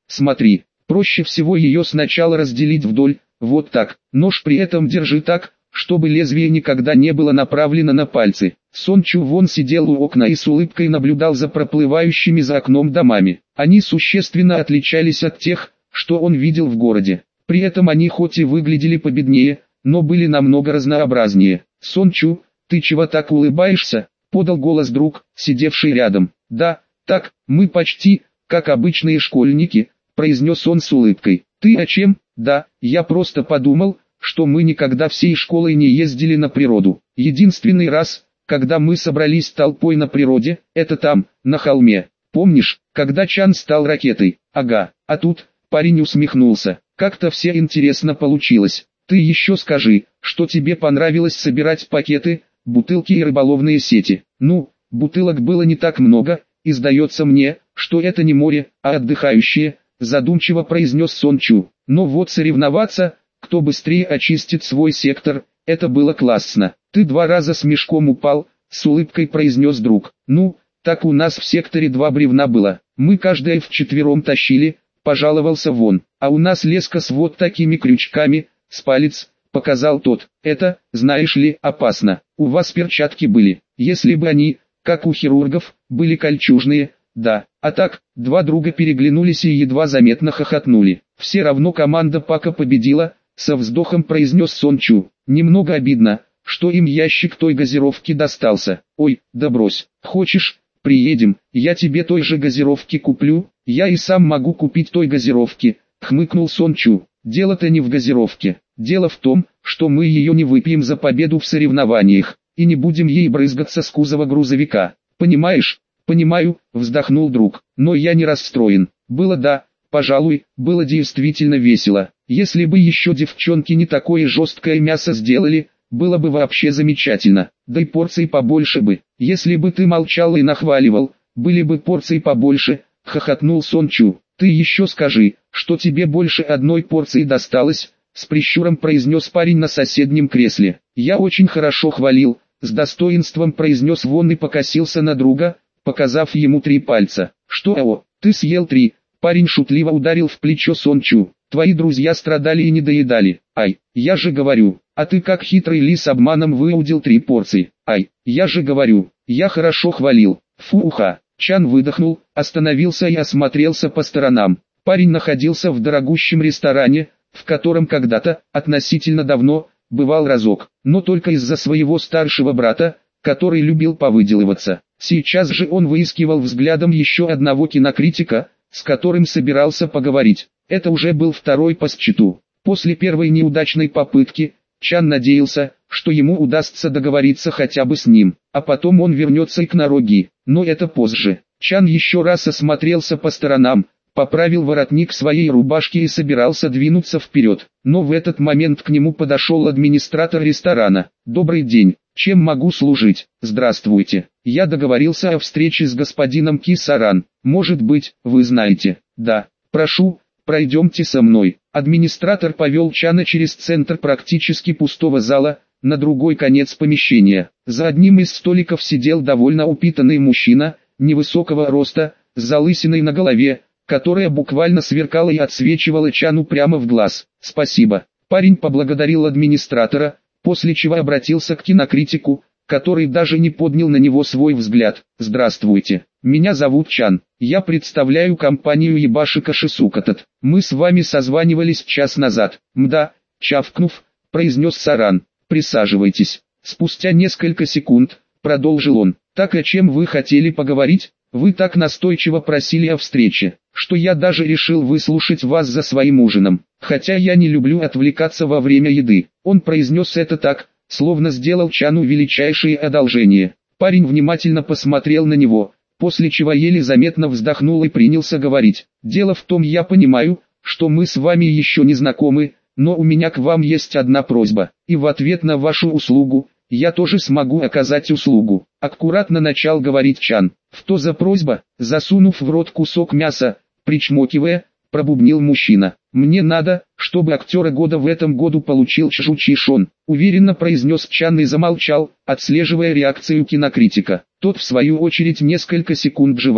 смотри, проще всего ее сначала разделить вдоль, вот так, нож при этом держи так, чтобы лезвие никогда не было направлено на пальцы. Сон Чу Вон сидел у окна и с улыбкой наблюдал за проплывающими за окном домами. Они существенно отличались от тех, что он видел в городе. При этом они хоть и выглядели победнее, но были намного разнообразнее. «Сон Чу, ты чего так улыбаешься?» — подал голос друг, сидевший рядом. «Да, так, мы почти, как обычные школьники», — произнес он с улыбкой. «Ты о чем?» «Да, я просто подумал, что мы никогда всей школой не ездили на природу. Единственный раз, когда мы собрались толпой на природе, это там, на холме. Помнишь, когда Чан стал ракетой?» «Ага, а тут...» — парень усмехнулся. «Как-то все интересно получилось. Ты еще скажи, что тебе понравилось собирать пакеты, бутылки и рыболовные сети». «Ну, бутылок было не так много, и сдается мне, что это не море, а отдыхающие», — задумчиво произнес Сон Чу. «Но вот соревноваться, кто быстрее очистит свой сектор, это было классно. Ты 2 раза с мешком упал», — с улыбкой произнес друг. «Ну, так у нас в секторе 2 бревна было. Мы каждое вчетвером тащили», — пожаловался Вон. «А у нас леска с вот такими крючками, с палец», — показал тот. «Это, знаешь ли, опасно. У вас перчатки были. Если бы они, как у хирургов, были кольчужные, да». А так, 2 друга переглянулись и едва заметно хохотнули. «Все равно команда Пака победила», — со вздохом произнес Сон Чу. «Немного обидно, что им ящик той газировки достался. Ой, да брось. Хочешь, приедем, я тебе той же газировки куплю?» «Я и сам могу купить той газировки», — хмыкнул Сон Чу. «Дело-то не в газировке. Дело в том, что мы ее не выпьем за победу в соревнованиях, и не будем ей брызгаться с кузова грузовика. Понимаешь?» «Понимаю», — вздохнул друг, — «но я не расстроен. Было да, пожалуй, было действительно весело. Если бы еще девчонки не такое жесткое мясо сделали, было бы вообще замечательно. Да и порций побольше бы. Если бы ты молчал и нахваливал, были бы порции побольше», — хохотнул Сон Чу. «Ты еще скажи, что тебе больше одной порции досталось», — с прищуром произнес парень на соседнем кресле. «Я очень хорошо хвалил», — с достоинством произнес Вон и покосился на друга, показав ему 3 пальца. «Что, ты съел 3?» Парень шутливо ударил в плечо Сон Чу. «Твои друзья страдали и не доедали. Ай, я же говорю, а ты как хитрый лис обманом выудил 3 порции. Ай, я же говорю, я хорошо хвалил». «Фу-уха». Чан выдохнул, остановился и осмотрелся по сторонам. Парень находился в дорогущем ресторане, в котором когда-то, относительно давно, бывал разок, но только из-за своего старшего брата, который любил повыделываться. Сейчас же он выискивал взглядом еще одного кинокритика, с которым собирался поговорить. Это уже был второй по счету. После первой неудачной попытки, Чан надеялся, что ему удастся договориться хотя бы с ним, а потом он вернется и к Нароги, но это позже. Чан еще раз осмотрелся по сторонам, поправил воротник своей рубашки и собирался двинуться вперед, но в этот момент к нему подошел администратор ресторана. «Добрый день, чем могу служить?» «Здравствуйте, я договорился о встрече с господином Ки Саран, может быть, вы знаете?» «Да, прошу, пройдемте со мной». Администратор повел Чана через центр практически пустого зала, на другой конец помещения. За одним из столиков сидел довольно упитанный мужчина, невысокого роста, с залысиной на голове, которая буквально сверкала и отсвечивала Чану прямо в глаз. «Спасибо». Парень поблагодарил администратора, после чего обратился к кинокритику, который даже не поднял на него свой взгляд. «Здравствуйте, меня зовут Чан, я представляю компанию Ебашика Шисукатат. Мы с вами созванивались час назад». «Мда», чавкнув, произнес Саран. «Присаживайтесь». Спустя несколько секунд, продолжил он. «Так о чем вы хотели поговорить? Вы так настойчиво просили о встрече, что я даже решил выслушать вас за своим ужином. Хотя я не люблю отвлекаться во время еды». Он произнес это так, словно сделал Чану величайшее одолжение. Парень внимательно посмотрел на него, после чего еле заметно вздохнул и принялся говорить. «Дело в том, я понимаю, что мы с вами еще не знакомы, но у меня к вам есть одна просьба, и в ответ на вашу услугу, я тоже смогу оказать услугу». Аккуратно начал говорить Чан. «Что за просьба?» Засунув в рот кусок мяса, причмокивая, пробубнил мужчина. «Мне надо, чтобы актера года в этом году получил Чжу Чишон», уверенно произнес Чан и замолчал, отслеживая реакцию кинокритика. Тот в свою очередь несколько секунд жевал.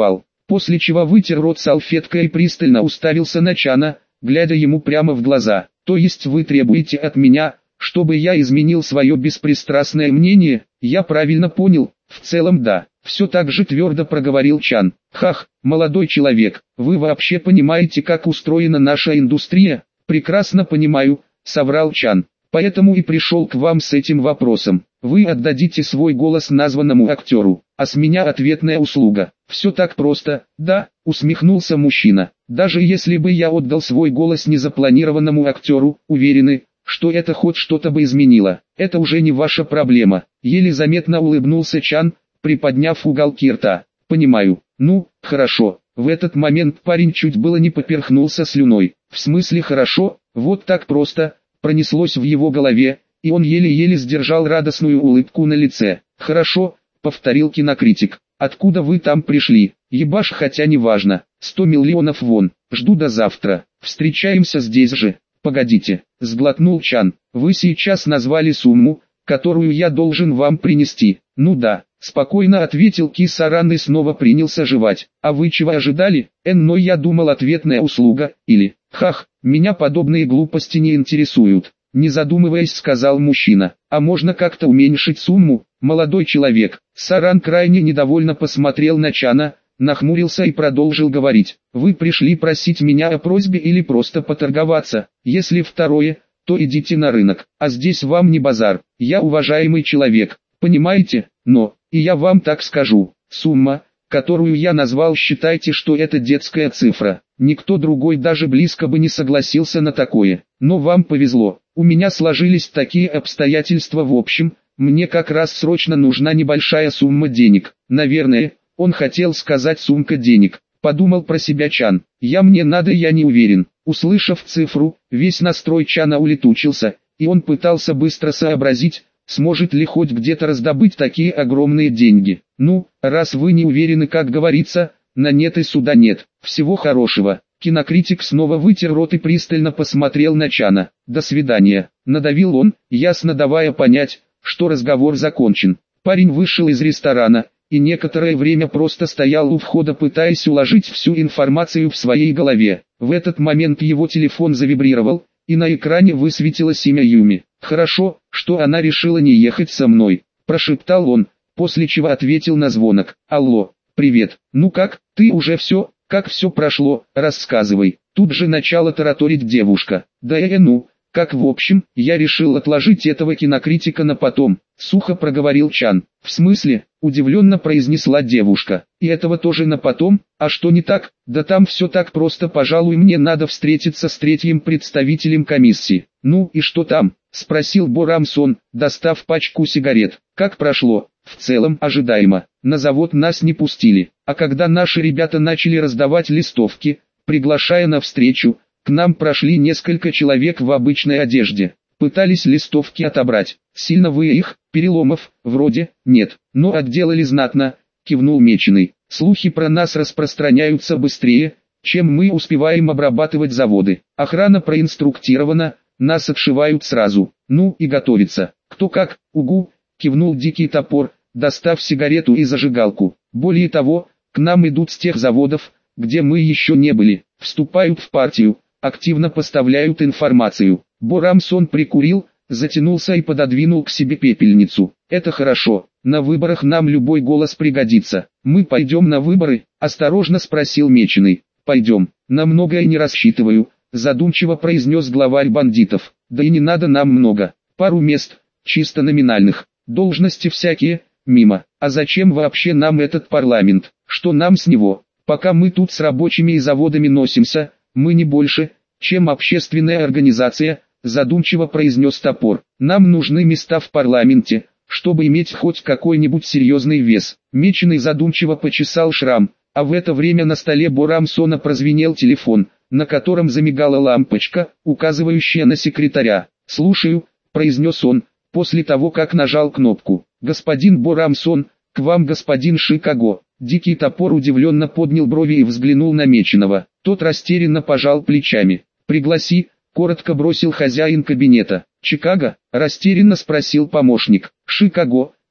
после чего вытер рот салфеткой и пристально уставился на Чана, глядя ему прямо в глаза. То есть вы требуете от меня, чтобы я изменил свое беспристрастное мнение? Я правильно понял? В целом да. Все так же твердо проговорил Чан. Хах, молодой человек, вы вообще понимаете, как устроена наша индустрия? Прекрасно понимаю, соврал Чан. Поэтому и пришел к вам с этим вопросом. Вы отдадите свой голос названному актеру, а с меня ответная услуга. Все так просто, да, усмехнулся мужчина. Даже если бы я отдал свой голос незапланированному актеру, уверены, что это хоть что-то бы изменило. Это уже не ваша проблема. Еле заметно улыбнулся Чан, приподняв уголки рта. Понимаю. Ну, хорошо. В этот момент парень чуть было не поперхнулся слюной. В смысле хорошо? Вот так просто, пронеслось в его голове, и он еле-еле сдержал радостную улыбку на лице. Хорошо, повторил кинокритик. Откуда вы там пришли? Ебаш, хотя не важно. 100 миллионов вон. Жду до завтра. Встречаемся здесь же. Погодите, сглотнул Чан. Вы сейчас назвали сумму, которую я должен вам принести. Ну да, спокойно ответил Кисаран и снова принялся жевать. А вы чего ожидали? Но я думал ответная услуга, или... Хах, меня подобные глупости не интересуют. Не задумываясь, сказал мужчина. А можно как-то уменьшить сумму? Молодой человек. Саран крайне недовольно посмотрел на Чана, нахмурился и продолжил говорить. Вы пришли просить меня о просьбе или просто поторговаться? Если второе, то идите на рынок. А здесь вам не базар. Я уважаемый человек. Понимаете? Но, и я вам так скажу. Сумма, которую я назвал, считайте, что это детская цифра. Никто другой даже близко бы не согласился на такое. Но вам повезло. У меня сложились такие обстоятельства в общем. Мне как раз срочно нужна небольшая сумма денег. Наверное, он хотел сказать сумка денег. Подумал про себя Чан. Мне надо, я не уверен. Услышав цифру, весь настрой Чана улетучился, и он пытался быстро сообразить, сможет ли хоть где-то раздобыть такие огромные деньги. Ну, раз вы не уверены, как говорится, на нет и суда нет. Всего хорошего. Кинокритик снова вытер рот и пристально посмотрел на Чана. До свидания. Надавил он, ясно давая понять, что разговор закончен. Парень вышел из ресторана, и некоторое время просто стоял у входа, пытаясь уложить всю информацию в своей голове. В этот момент его телефон завибрировал, и на экране высветилось имя Юми. «Хорошо, что она решила не ехать со мной», – прошептал он, после чего ответил на звонок. «Алло, привет, ну как, ты уже все, как все прошло, рассказывай». Тут же начала тараторить девушка. «Да ну, как в общем, я решил отложить этого кинокритика на потом», – сухо проговорил Чан. «В смысле?» – удивленно произнесла девушка. «И этого тоже на потом? А что не так? Да там все так просто, пожалуй, мне надо встретиться с третьим представителем комиссии». «Ну и что там?» – спросил Борамсон, достав пачку сигарет. «Как прошло?» «В целом ожидаемо. На завод нас не пустили, а когда наши ребята начали раздавать листовки, приглашая на встречу, к нам прошли несколько человек в обычной одежде. Пытались листовки отобрать. Сильно вы их, переломов, вроде, нет, но отделали знатно», – кивнул Меченый. «Слухи про нас распространяются быстрее, чем мы успеваем обрабатывать заводы. Охрана проинструктирована, нас отшивают сразу. Ну и готовится. Кто как, угу», – кивнул Дикий Топор, достав сигарету и зажигалку. «Более того, к нам идут с тех заводов, где мы еще не были, вступают в партию, активно поставляют информацию». Борамсон прикурил, затянулся и пододвинул к себе пепельницу. «Это хорошо, на выборах нам любой голос пригодится». «Мы пойдем на выборы?» – осторожно спросил Меченый. «Пойдем, на многое не рассчитываю», – задумчиво произнес главарь бандитов. «Да и не надо нам много, пару мест, чисто номинальных, должности всякие, мимо. А зачем вообще нам этот парламент? Что нам с него? Пока мы тут с рабочими и заводами носимся, мы не больше, чем общественная организация», – задумчиво произнес Топор. «Нам нужны места в парламенте, чтобы иметь хоть какой-нибудь серьезный вес». Меченый задумчиво почесал шрам, а в это время на столе Борамсона прозвенел телефон, на котором замигала лампочка, указывающая на секретаря. «Слушаю», – произнес он, после того как нажал кнопку. «Господин Борамсон, к вам господин Шикаго». Дикий Топор удивленно поднял брови и взглянул на Меченого. Тот растерянно пожал плечами. «Пригласи», – коротко бросил хозяин кабинета. «Чикаго?» – растерянно спросил помощник. «Шикаго»,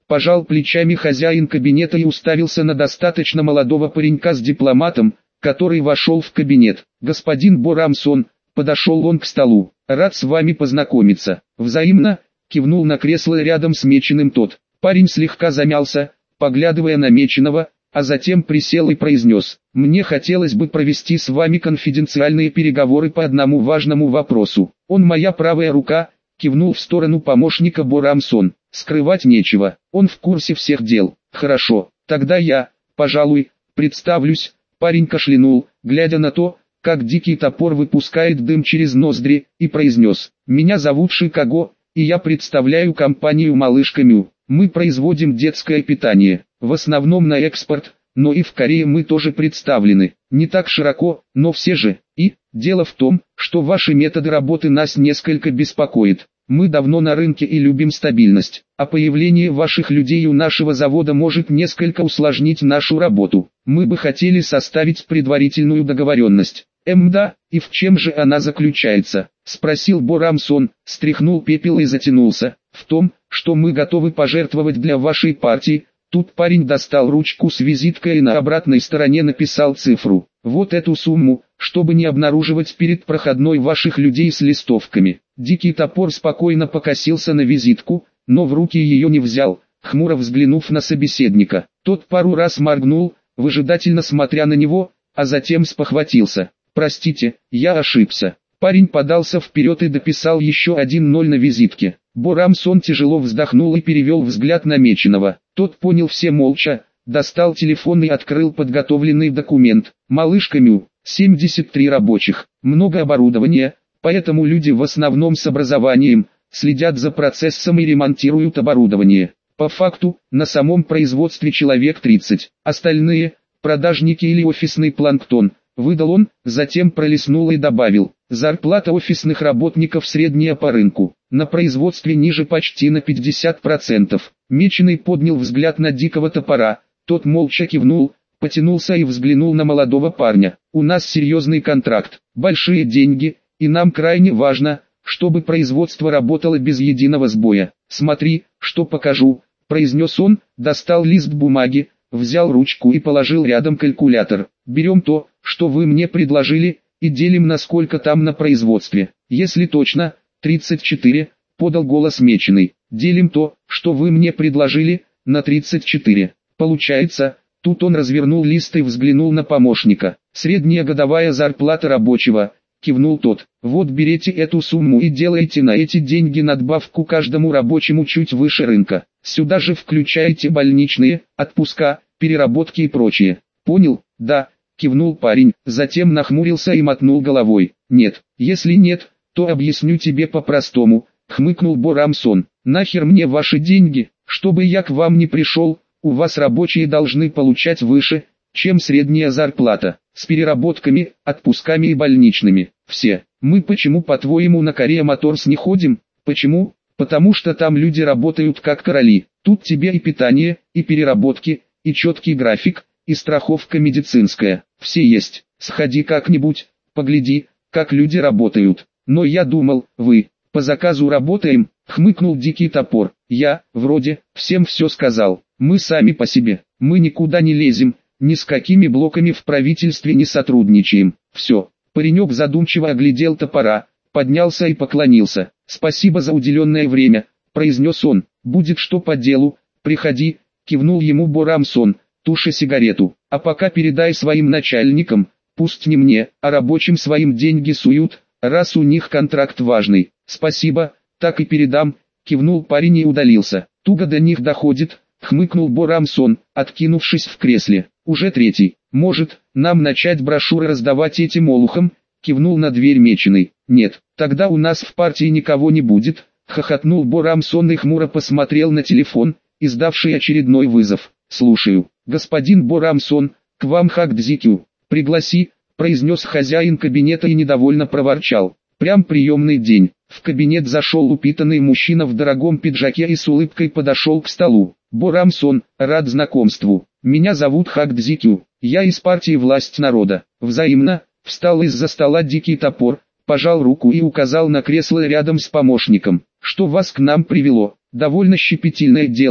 Пожал плечами хозяин кабинета и уставился на достаточно молодого паренька с дипломатом, который вошел в кабинет. «Господин Борамсон», подошел он к столу, «рад с вами познакомиться». «Взаимно», кивнул на кресло рядом с Меченым тот. Парень слегка замялся, поглядывая на Меченого, а затем присел и произнес: «Мне хотелось бы провести с вами конфиденциальные переговоры по одному важному вопросу. Он моя правая рука», кивнул в сторону помощника Борамсон. «Скрывать нечего, он в курсе всех дел». «Хорошо, тогда я, пожалуй, представлюсь». Парень кашлянул, глядя на то, как Дикий Топор выпускает дым через ноздри, и произнес: «Меня зовут Шикаго, и я представляю компанию «Малышка Мю». Мы производим детское питание, в основном на экспорт, но и в Корее мы тоже представлены. Не так широко, но все же. И, дело в том, что ваши методы работы нас несколько беспокоят. Мы давно на рынке и любим стабильность, а появление ваших людей у нашего завода может несколько усложнить нашу работу. Мы бы хотели составить предварительную договоренность». «Да, и в чем же она заключается?» — спросил Борамсон, стряхнул пепел и затянулся. «В том, что мы готовы пожертвовать для вашей партии». Тут парень достал ручку с визиткой и на обратной стороне написал цифру. «Вот эту сумму, чтобы не обнаруживать перед проходной ваших людей с листовками». Дикий Топор спокойно покосился на визитку, но в руки ее не взял, хмуро взглянув на собеседника. Тот пару раз моргнул, выжидательно смотря на него, а затем спохватился. «Простите, я ошибся». Парень подался вперед и дописал еще 1-0 на визитке. Борамсон тяжело вздохнул и перевел взгляд на Меченого. Тот понял все молча, достал телефон и открыл подготовленный документ. «Малышка Мю, 73 рабочих, много оборудования, поэтому люди в основном с образованием, следят за процессом и ремонтируют оборудование. По факту, на самом производстве человек 30, остальные – продажники или офисный планктон», выдал он, затем пролистнул и добавил: «Зарплата офисных работников средняя по рынку, на производстве ниже почти на 50%. Меченый поднял взгляд на Дикого Топора, тот молча кивнул, потянулся и взглянул на молодого парня. «У нас серьезный контракт, большие деньги, и нам крайне важно, чтобы производство работало без единого сбоя. Смотри, что покажу», произнес он, достал лист бумаги, взял ручку и положил рядом калькулятор. «Берем то, что вы мне предложили, и делим на сколько там на производстве. Если точно, 34, подал голос Меченый. «Делим то, что вы мне предложили, на 34. Получается». Тут он развернул лист и взглянул на помощника. «Средняя годовая зарплата рабочего», кивнул тот. «Вот берите эту сумму и делайте на эти деньги надбавку каждому рабочему чуть выше рынка. Сюда же включаете больничные, отпуска, переработки и прочее». «Понял?» «Да», кивнул парень, затем нахмурился и мотнул головой. «Нет, если нет, то объясню тебе по-простому», хмыкнул Борамсон. «Нахер мне ваши деньги, чтобы я к вам не пришел, у вас рабочие должны получать выше, чем средняя зарплата, с переработками, отпусками и больничными. Все. Мы почему, по-твоему, на Korea Motors не ходим? Почему? Потому что там люди работают как короли. Тут тебе и питание, и переработки, и четкий график, и страховка медицинская. Все есть. Сходи как-нибудь, погляди, как люди работают. Но я думал, вы, по заказу работаем», хмыкнул Дикий Топор. «Я, вроде, всем все сказал. Мы сами по себе. Мы никуда не лезем, ни с какими блоками в правительстве не сотрудничаем. Все». Паренек задумчиво оглядел Топора, поднялся и поклонился. «Спасибо за уделенное время», произнес он. «Будет что по делу, приходи», кивнул ему Борамсон. «Туши сигарету, а пока передай своим начальникам, пусть не мне, а рабочим своим деньги суют, раз у них контракт важный». «Спасибо, так и передам», кивнул парень и удалился. «Туго до них доходит», хмыкнул Борамсон, откинувшись в кресле. «Уже третий. Может, нам начать брошюры раздавать этим олухам?» кивнул на дверь Меченый. «Нет, тогда у нас в партии никого не будет», хохотнул Борамсон и хмуро посмотрел на телефон, издавший очередной вызов. «Слушаю, господин Борамсон, к вам Хак-Дзикю. Пригласи», произнес хозяин кабинета и недовольно проворчал. «Прям приемный день». В кабинет зашел упитанный мужчина в дорогом пиджаке и с улыбкой подошел к столу. «Борамсон, рад знакомству. Меня зовут Хак-Дзикю, я из партии «Власть народа». «Взаимно», встал из-за стола Дикий Топор, пожал руку и указал на кресло рядом с помощником. «Что вас к нам привело?» «Довольно щепетильное дело,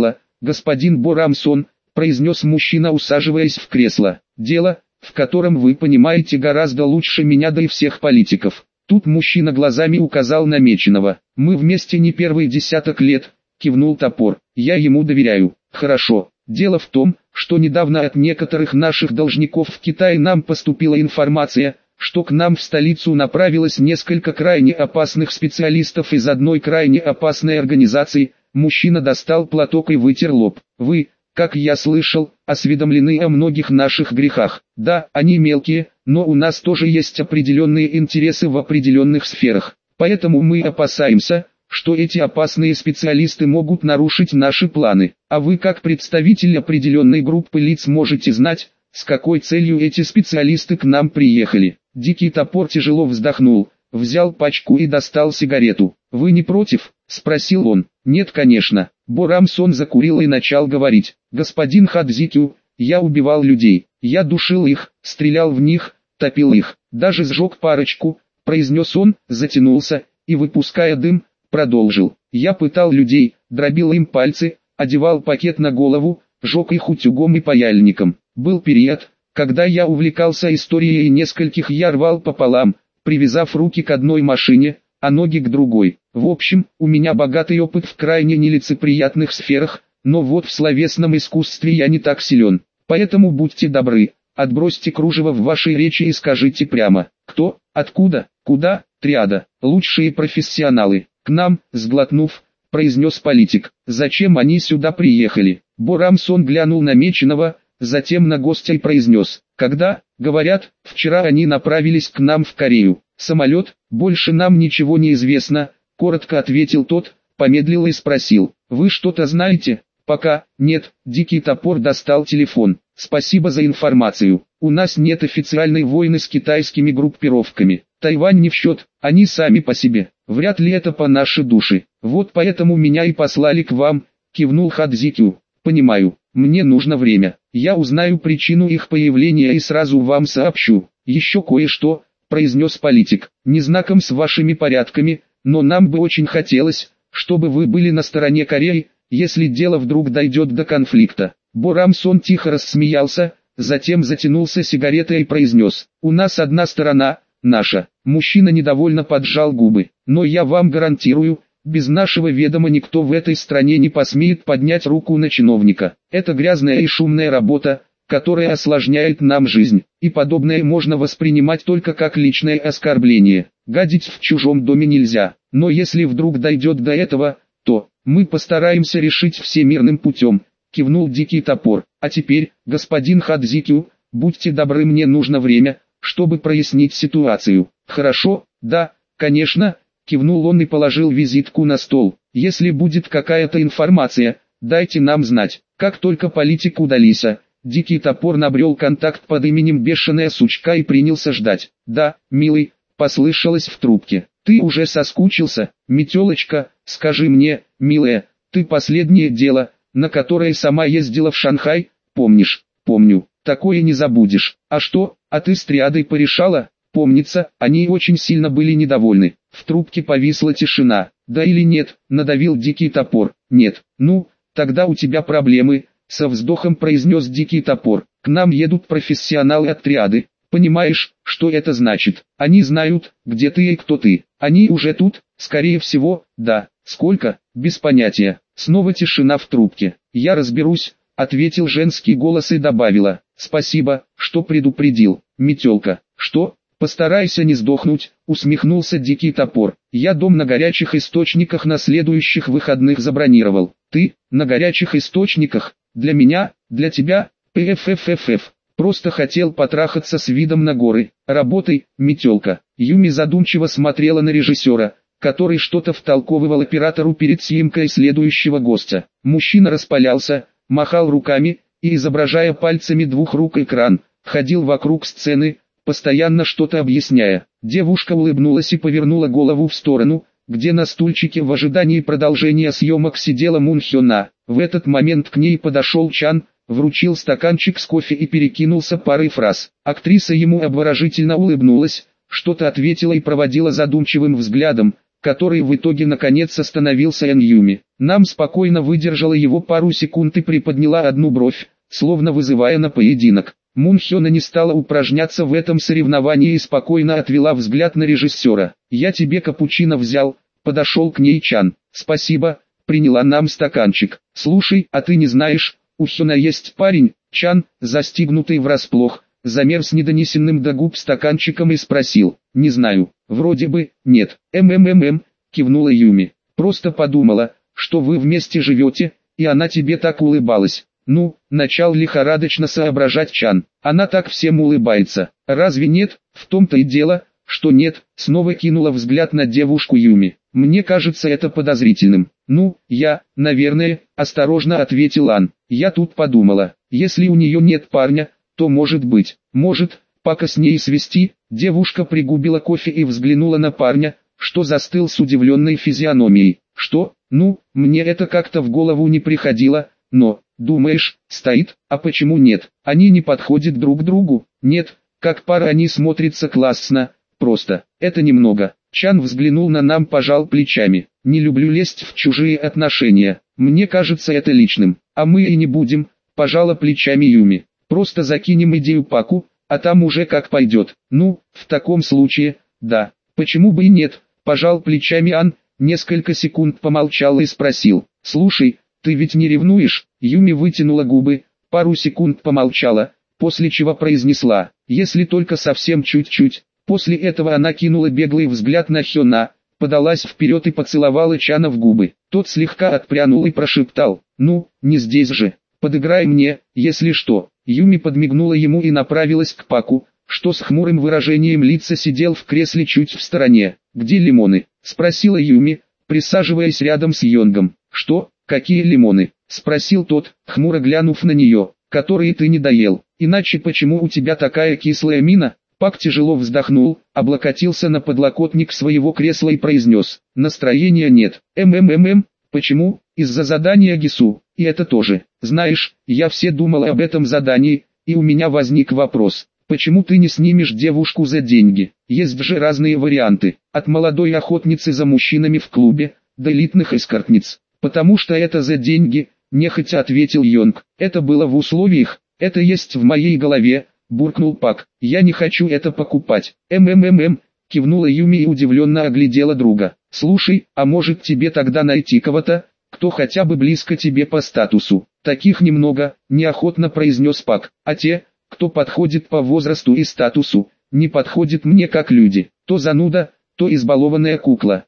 господин Борамсон, произнес мужчина, усаживаясь в кресло. Дело, в котором вы понимаете гораздо лучше меня, да и всех политиков. Тут мужчина глазами указал на Меченого. Мы вместе не первый десяток лет, кивнул Топор. Я ему доверяю. Хорошо. Дело в том, что недавно от некоторых наших должников в Китае нам поступила информация, что к нам в столицу направилось несколько крайне опасных специалистов из одной крайне опасной организации. Мужчина достал платок и вытер лоб. Вы, как я слышал, осведомлены о многих наших грехах. Да, они мелкие, но у нас тоже есть определенные интересы в определенных сферах. Поэтому мы опасаемся, что эти опасные специалисты могут нарушить наши планы. А вы, как представитель определенной группы лиц, можете знать, с какой целью эти специалисты к нам приехали. Дикий Топор тяжело вздохнул, взял пачку и достал сигарету. «Вы не против?» – спросил он. «Нет, конечно». Борамсон закурил и начал говорить. «Господин Хадзикю, я убивал людей, я душил их, стрелял в них, топил их, даже сжег парочку», – произнес он, затянулся, и, выпуская дым, продолжил. «Я пытал людей, дробил им пальцы, одевал пакет на голову, жег их утюгом и паяльником. Был период, когда я увлекался историей нескольких, я рвал пополам, привязав руки к одной машине, а ноги к другой. В общем, у меня богатый опыт в крайне нелицеприятных сферах, но вот в словесном искусстве я не так силен. Поэтому будьте добры, отбросьте кружево в вашей речи и скажите прямо, кто, откуда, куда, триада, лучшие профессионалы. К нам, сглотнув, произнес политик. Зачем они сюда приехали? Борамсон глянул на Меченого, затем на гостя и произнес. Когда, говорят, вчера они направились к нам в Корею. Самолет, больше нам ничего не известно, коротко ответил тот, помедлил и спросил. Вы что-то знаете? Пока, нет. Дикий Топор достал телефон. Спасибо за информацию. У нас нет официальной войны с китайскими группировками. Тайвань не в счет, они сами по себе. Вряд ли это по нашей душе. Вот поэтому меня и послали к вам, кивнул Хадзикю. Понимаю, мне нужно время. Я узнаю причину их появления и сразу вам сообщу. Еще кое-что, произнес политик. Не знаком с вашими порядками, но нам бы очень хотелось, чтобы вы были на стороне Кореи, если дело вдруг дойдет до конфликта. Борамсон тихо рассмеялся, затем затянулся сигаретой и произнес. У нас одна сторона, наша. Мужчина недовольно поджал губы. Но я вам гарантирую, без нашего ведома никто в этой стране не посмеет поднять руку на чиновника. Это грязная и шумная работа, которая осложняет нам жизнь, и подобное можно воспринимать только как личное оскорбление. Гадить в чужом доме нельзя, но если вдруг дойдет до этого, то мы постараемся решить все мирным путем, кивнул Дикий Топор. А теперь, господин Хадзикю, будьте добры, мне нужно время, чтобы прояснить ситуацию. Хорошо, да, конечно, кивнул он и положил визитку на стол. Если будет какая-то информация, дайте нам знать. Как только политик удалился, Дикий Топор набрел контакт под именем Бешеная Сучка и принялся ждать. «Да, милый», послышалось в трубке. «Ты уже соскучился, метелочка, скажи мне, милая, ты последнее дело, на которое сама ездила в Шанхай, помнишь?» «Помню, такое не забудешь. А что, а ты с триадой порешала?» «Помнится, они очень сильно были недовольны». В трубке повисла тишина. «Да или нет?» – надавил Дикий Топор. «Нет». «Ну, тогда у тебя проблемы», – со вздохом произнес Дикий Топор. «К нам едут профессионалы от триады. Понимаешь, что это значит? Они знают, где ты и кто ты. Они уже тут, скорее всего, да. Сколько? Без понятия». Снова тишина в трубке. «Я разберусь», — ответил женский голос и добавила. «Спасибо, что предупредил, метелка». «Что? Постарайся не сдохнуть», — усмехнулся Дикий Топор. «Я дом на горячих источниках на следующих выходных забронировал». «Ты? На горячих источниках? Для меня? Для тебя? Пфффф. Просто хотел потрахаться с видом на горы. Работай, метелка». Юми задумчиво смотрела на режиссера, который что-то втолковывал оператору перед съемкой следующего гостя. Мужчина распалялся, махал руками и, изображая пальцами двух рук экран, ходил вокруг сцены, постоянно что-то объясняя. Девушка улыбнулась и повернула голову в сторону, где на стульчике в ожидании продолжения съемок сидела Мун Хёна. В этот момент к ней подошел Чан, вручил стаканчик с кофе и перекинулся парой фраз. Актриса ему обворожительно улыбнулась, что-то ответила и проводила задумчивым взглядом, который в итоге наконец остановился Эньюми. Нам спокойно выдержала его пару секунд и приподняла одну бровь, словно вызывая на поединок. Мун Хёна не стала упражняться в этом соревновании и спокойно отвела взгляд на режиссера. «Я тебе капучино взял», — подошел к ней Чан. «Спасибо», — приняла нам стаканчик. «Слушай, а ты не знаешь, у Хёна есть парень?» Чан, застигнутый врасплох, замер с недонесенным до губ стаканчиком и спросил. «Не знаю, вроде бы, нет». Кивнула Юми. «Просто подумала, что вы вместе живете, и она тебе так улыбалась». «Ну», начал лихорадочно соображать Чан. «Она так всем улыбается. Разве нет?» «В том-то и дело, что нет», снова кинула взгляд на девушку Юми. «Мне кажется это подозрительным». «Ну, наверное», осторожно ответил Ан. «Я тут подумала, если у нее нет парня, то может пока с ней свести». Девушка пригубила кофе и взглянула на парня, что застыл с удивленной физиономией. «Что? Ну, мне это как-то в голову не приходило, но, думаешь, стоит? А почему нет? Они не подходят друг другу?» «Нет, как пара они смотрятся классно, просто, это немного». Чан взглянул на нам, пожал плечами. «Не люблю лезть в чужие отношения, мне кажется это личным». «А мы и не будем», пожала плечами Юми. «Просто закинем идею Паку, а там уже как пойдет». «Ну, в таком случае, да, почему бы и нет», пожал плечами Ан, несколько секунд помолчал и спросил. «Слушай, ты ведь не ревнуешь?» Юми вытянула губы, пару секунд помолчала, после чего произнесла: «Если только совсем чуть-чуть». После этого она кинула беглый взгляд на Хёна, подалась вперед и поцеловала Чана в губы. Тот слегка отпрянул и прошептал: «Ну, не здесь же, подыграй мне, если что». Юми подмигнула ему и направилась к Паку, что с хмурым выражением лица сидел в кресле чуть в стороне. «Где лимоны?» — спросила Юми, присаживаясь рядом с Йонгом. «Что? Какие лимоны?» — спросил тот, хмуро глянув на нее. «Которые ты не доел. Иначе почему у тебя такая кислая мина?» Пак тяжело вздохнул, облокотился на подлокотник своего кресла и произнес: «Настроения нет». Почему? Из-за задания Гису, и это тоже. Знаешь, я все думал об этом задании, и у меня возник вопрос. Почему ты не снимешь девушку за деньги? Есть же разные варианты, от молодой охотницы за мужчинами в клубе, до элитных эскортниц. Потому что это за деньги, нехотя ответил Йонг. Это было в условиях, это есть в моей голове, буркнул Пак. Я не хочу это покупать. Кивнула Юми и удивленно оглядела друга. «Слушай, а может тебе тогда найти кого-то, кто хотя бы близко тебе по статусу?» «Таких немного», неохотно произнес Пак. «А те, кто подходит по возрасту и статусу, не подходят мне как люди. То зануда, то избалованная кукла».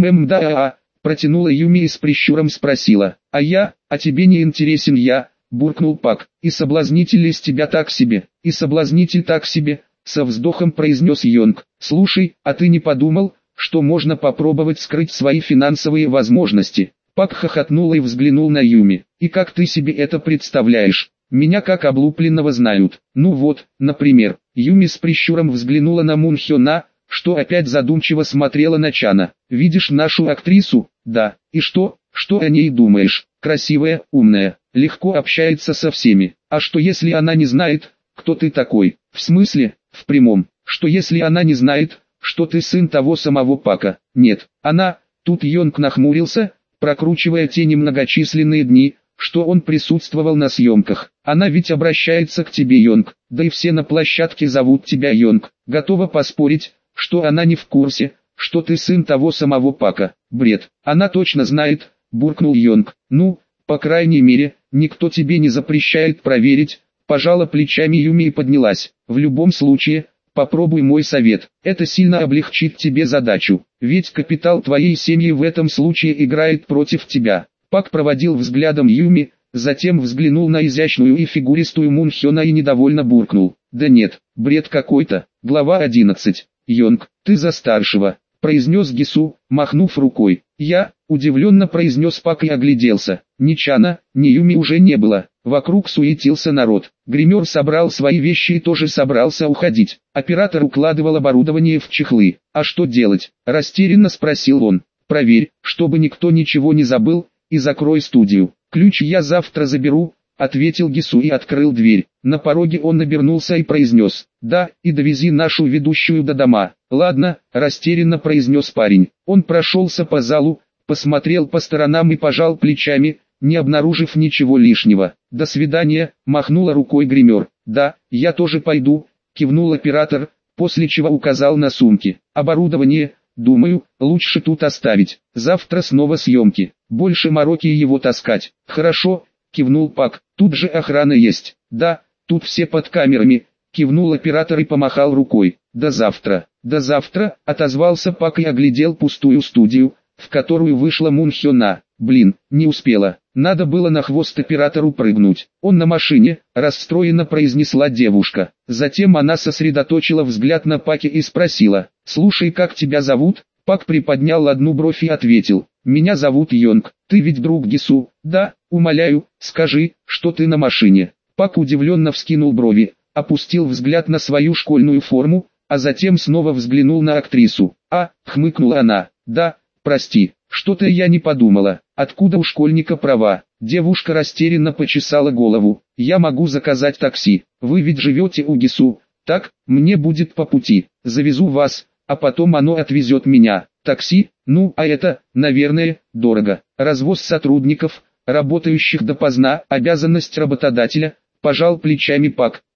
Протянула Юми и с прищуром спросила. «А тебе не интересен я?» буркнул Пак. «И соблазнитель из тебя так себе, и соблазнитель так себе», со вздохом произнес Йонг. «Слушай, а ты не подумал, что можно попробовать скрыть свои финансовые возможности?» Пак хохотнул и взглянул на Юми. «И как ты себе это представляешь? Меня как облупленного знают. Ну вот, например». Юми с прищуром взглянула на Мун Хёна, что опять задумчиво смотрела на Чана. «Видишь нашу актрису?» «Да. И что? Что о ней думаешь? Красивая, умная, легко общается со всеми. А что если она не знает, кто ты такой?» «В смысле?» «В прямом. Что если она не знает, что ты сын того самого Пака?» «Нет, она...» Тут Йонг нахмурился, прокручивая те немногочисленные дни, что он присутствовал на съемках. «Она ведь обращается к тебе, Йонг, да и все на площадке зовут тебя Йонг. Готова поспорить, что она не в курсе, что ты сын того самого Пака». «Бред. Она точно знает», буркнул Йонг. «Ну, по крайней мере, никто тебе не запрещает проверить». Пожала плечами Юми и поднялась. «В любом случае, попробуй мой совет. Это сильно облегчит тебе задачу. Ведь капитал твоей семьи в этом случае играет против тебя». Пак проводил взглядом Юми, затем взглянул на изящную и фигуристую Мун Хёна и недовольно буркнул. «Да нет, бред какой-то». Глава 11. «Йонг, ты за старшего», произнес Гису, махнув рукой. Удивленно произнес Пак и огляделся. Ни Чана, ни Юми уже не было. Вокруг суетился народ. Гример собрал свои вещи и тоже собрался уходить. Оператор укладывал оборудование в чехлы. «А что делать?» – растерянно спросил он. «Проверь, чтобы никто ничего не забыл, и закрой студию. Ключ я завтра заберу», – ответил Гису и открыл дверь. На пороге он обернулся и произнес: «Да, и довези нашу ведущую до дома». Ладно, растерянно произнес парень. Он прошелся по залу, посмотрел по сторонам и пожал плечами, не обнаружив ничего лишнего. До свидания, махнула рукой гример. Да, я тоже пойду, кивнул оператор, после чего указал на сумки. Оборудование, думаю, лучше тут оставить. Завтра снова съемки. Больше мороки его таскать. Хорошо, кивнул Пак. Тут же охрана есть. Да, тут все под камерами, кивнул оператор и помахал рукой. До завтра. До завтра, отозвался Пак и оглядел пустую студию, в которую вышла Мун Хёна. Блин, не успела. Надо было на хвост оператору прыгнуть. Он на машине, расстроенно произнесла девушка. Затем она сосредоточила взгляд на Паке и спросила: «Слушай, как тебя зовут?» Пак приподнял одну бровь и ответил: «Меня зовут Йонг. Ты ведь друг Гису?» «Да, умоляю, скажи, что ты на машине». Пак удивленно вскинул брови, опустил взгляд на свою школьную форму, а затем снова взглянул на актрису. Хмыкнула она. «Да, прости, что-то я не подумала. Откуда у школьника права?» Девушка растерянно почесала голову. «Я могу заказать такси. Вы ведь живете у Гису, так? Мне будет по пути. Завезу вас, а потом оно отвезет меня. Такси? Ну, а это, наверное, дорого. Развоз сотрудников, работающих допоздна, обязанность работодателя», пожал плечами Пак.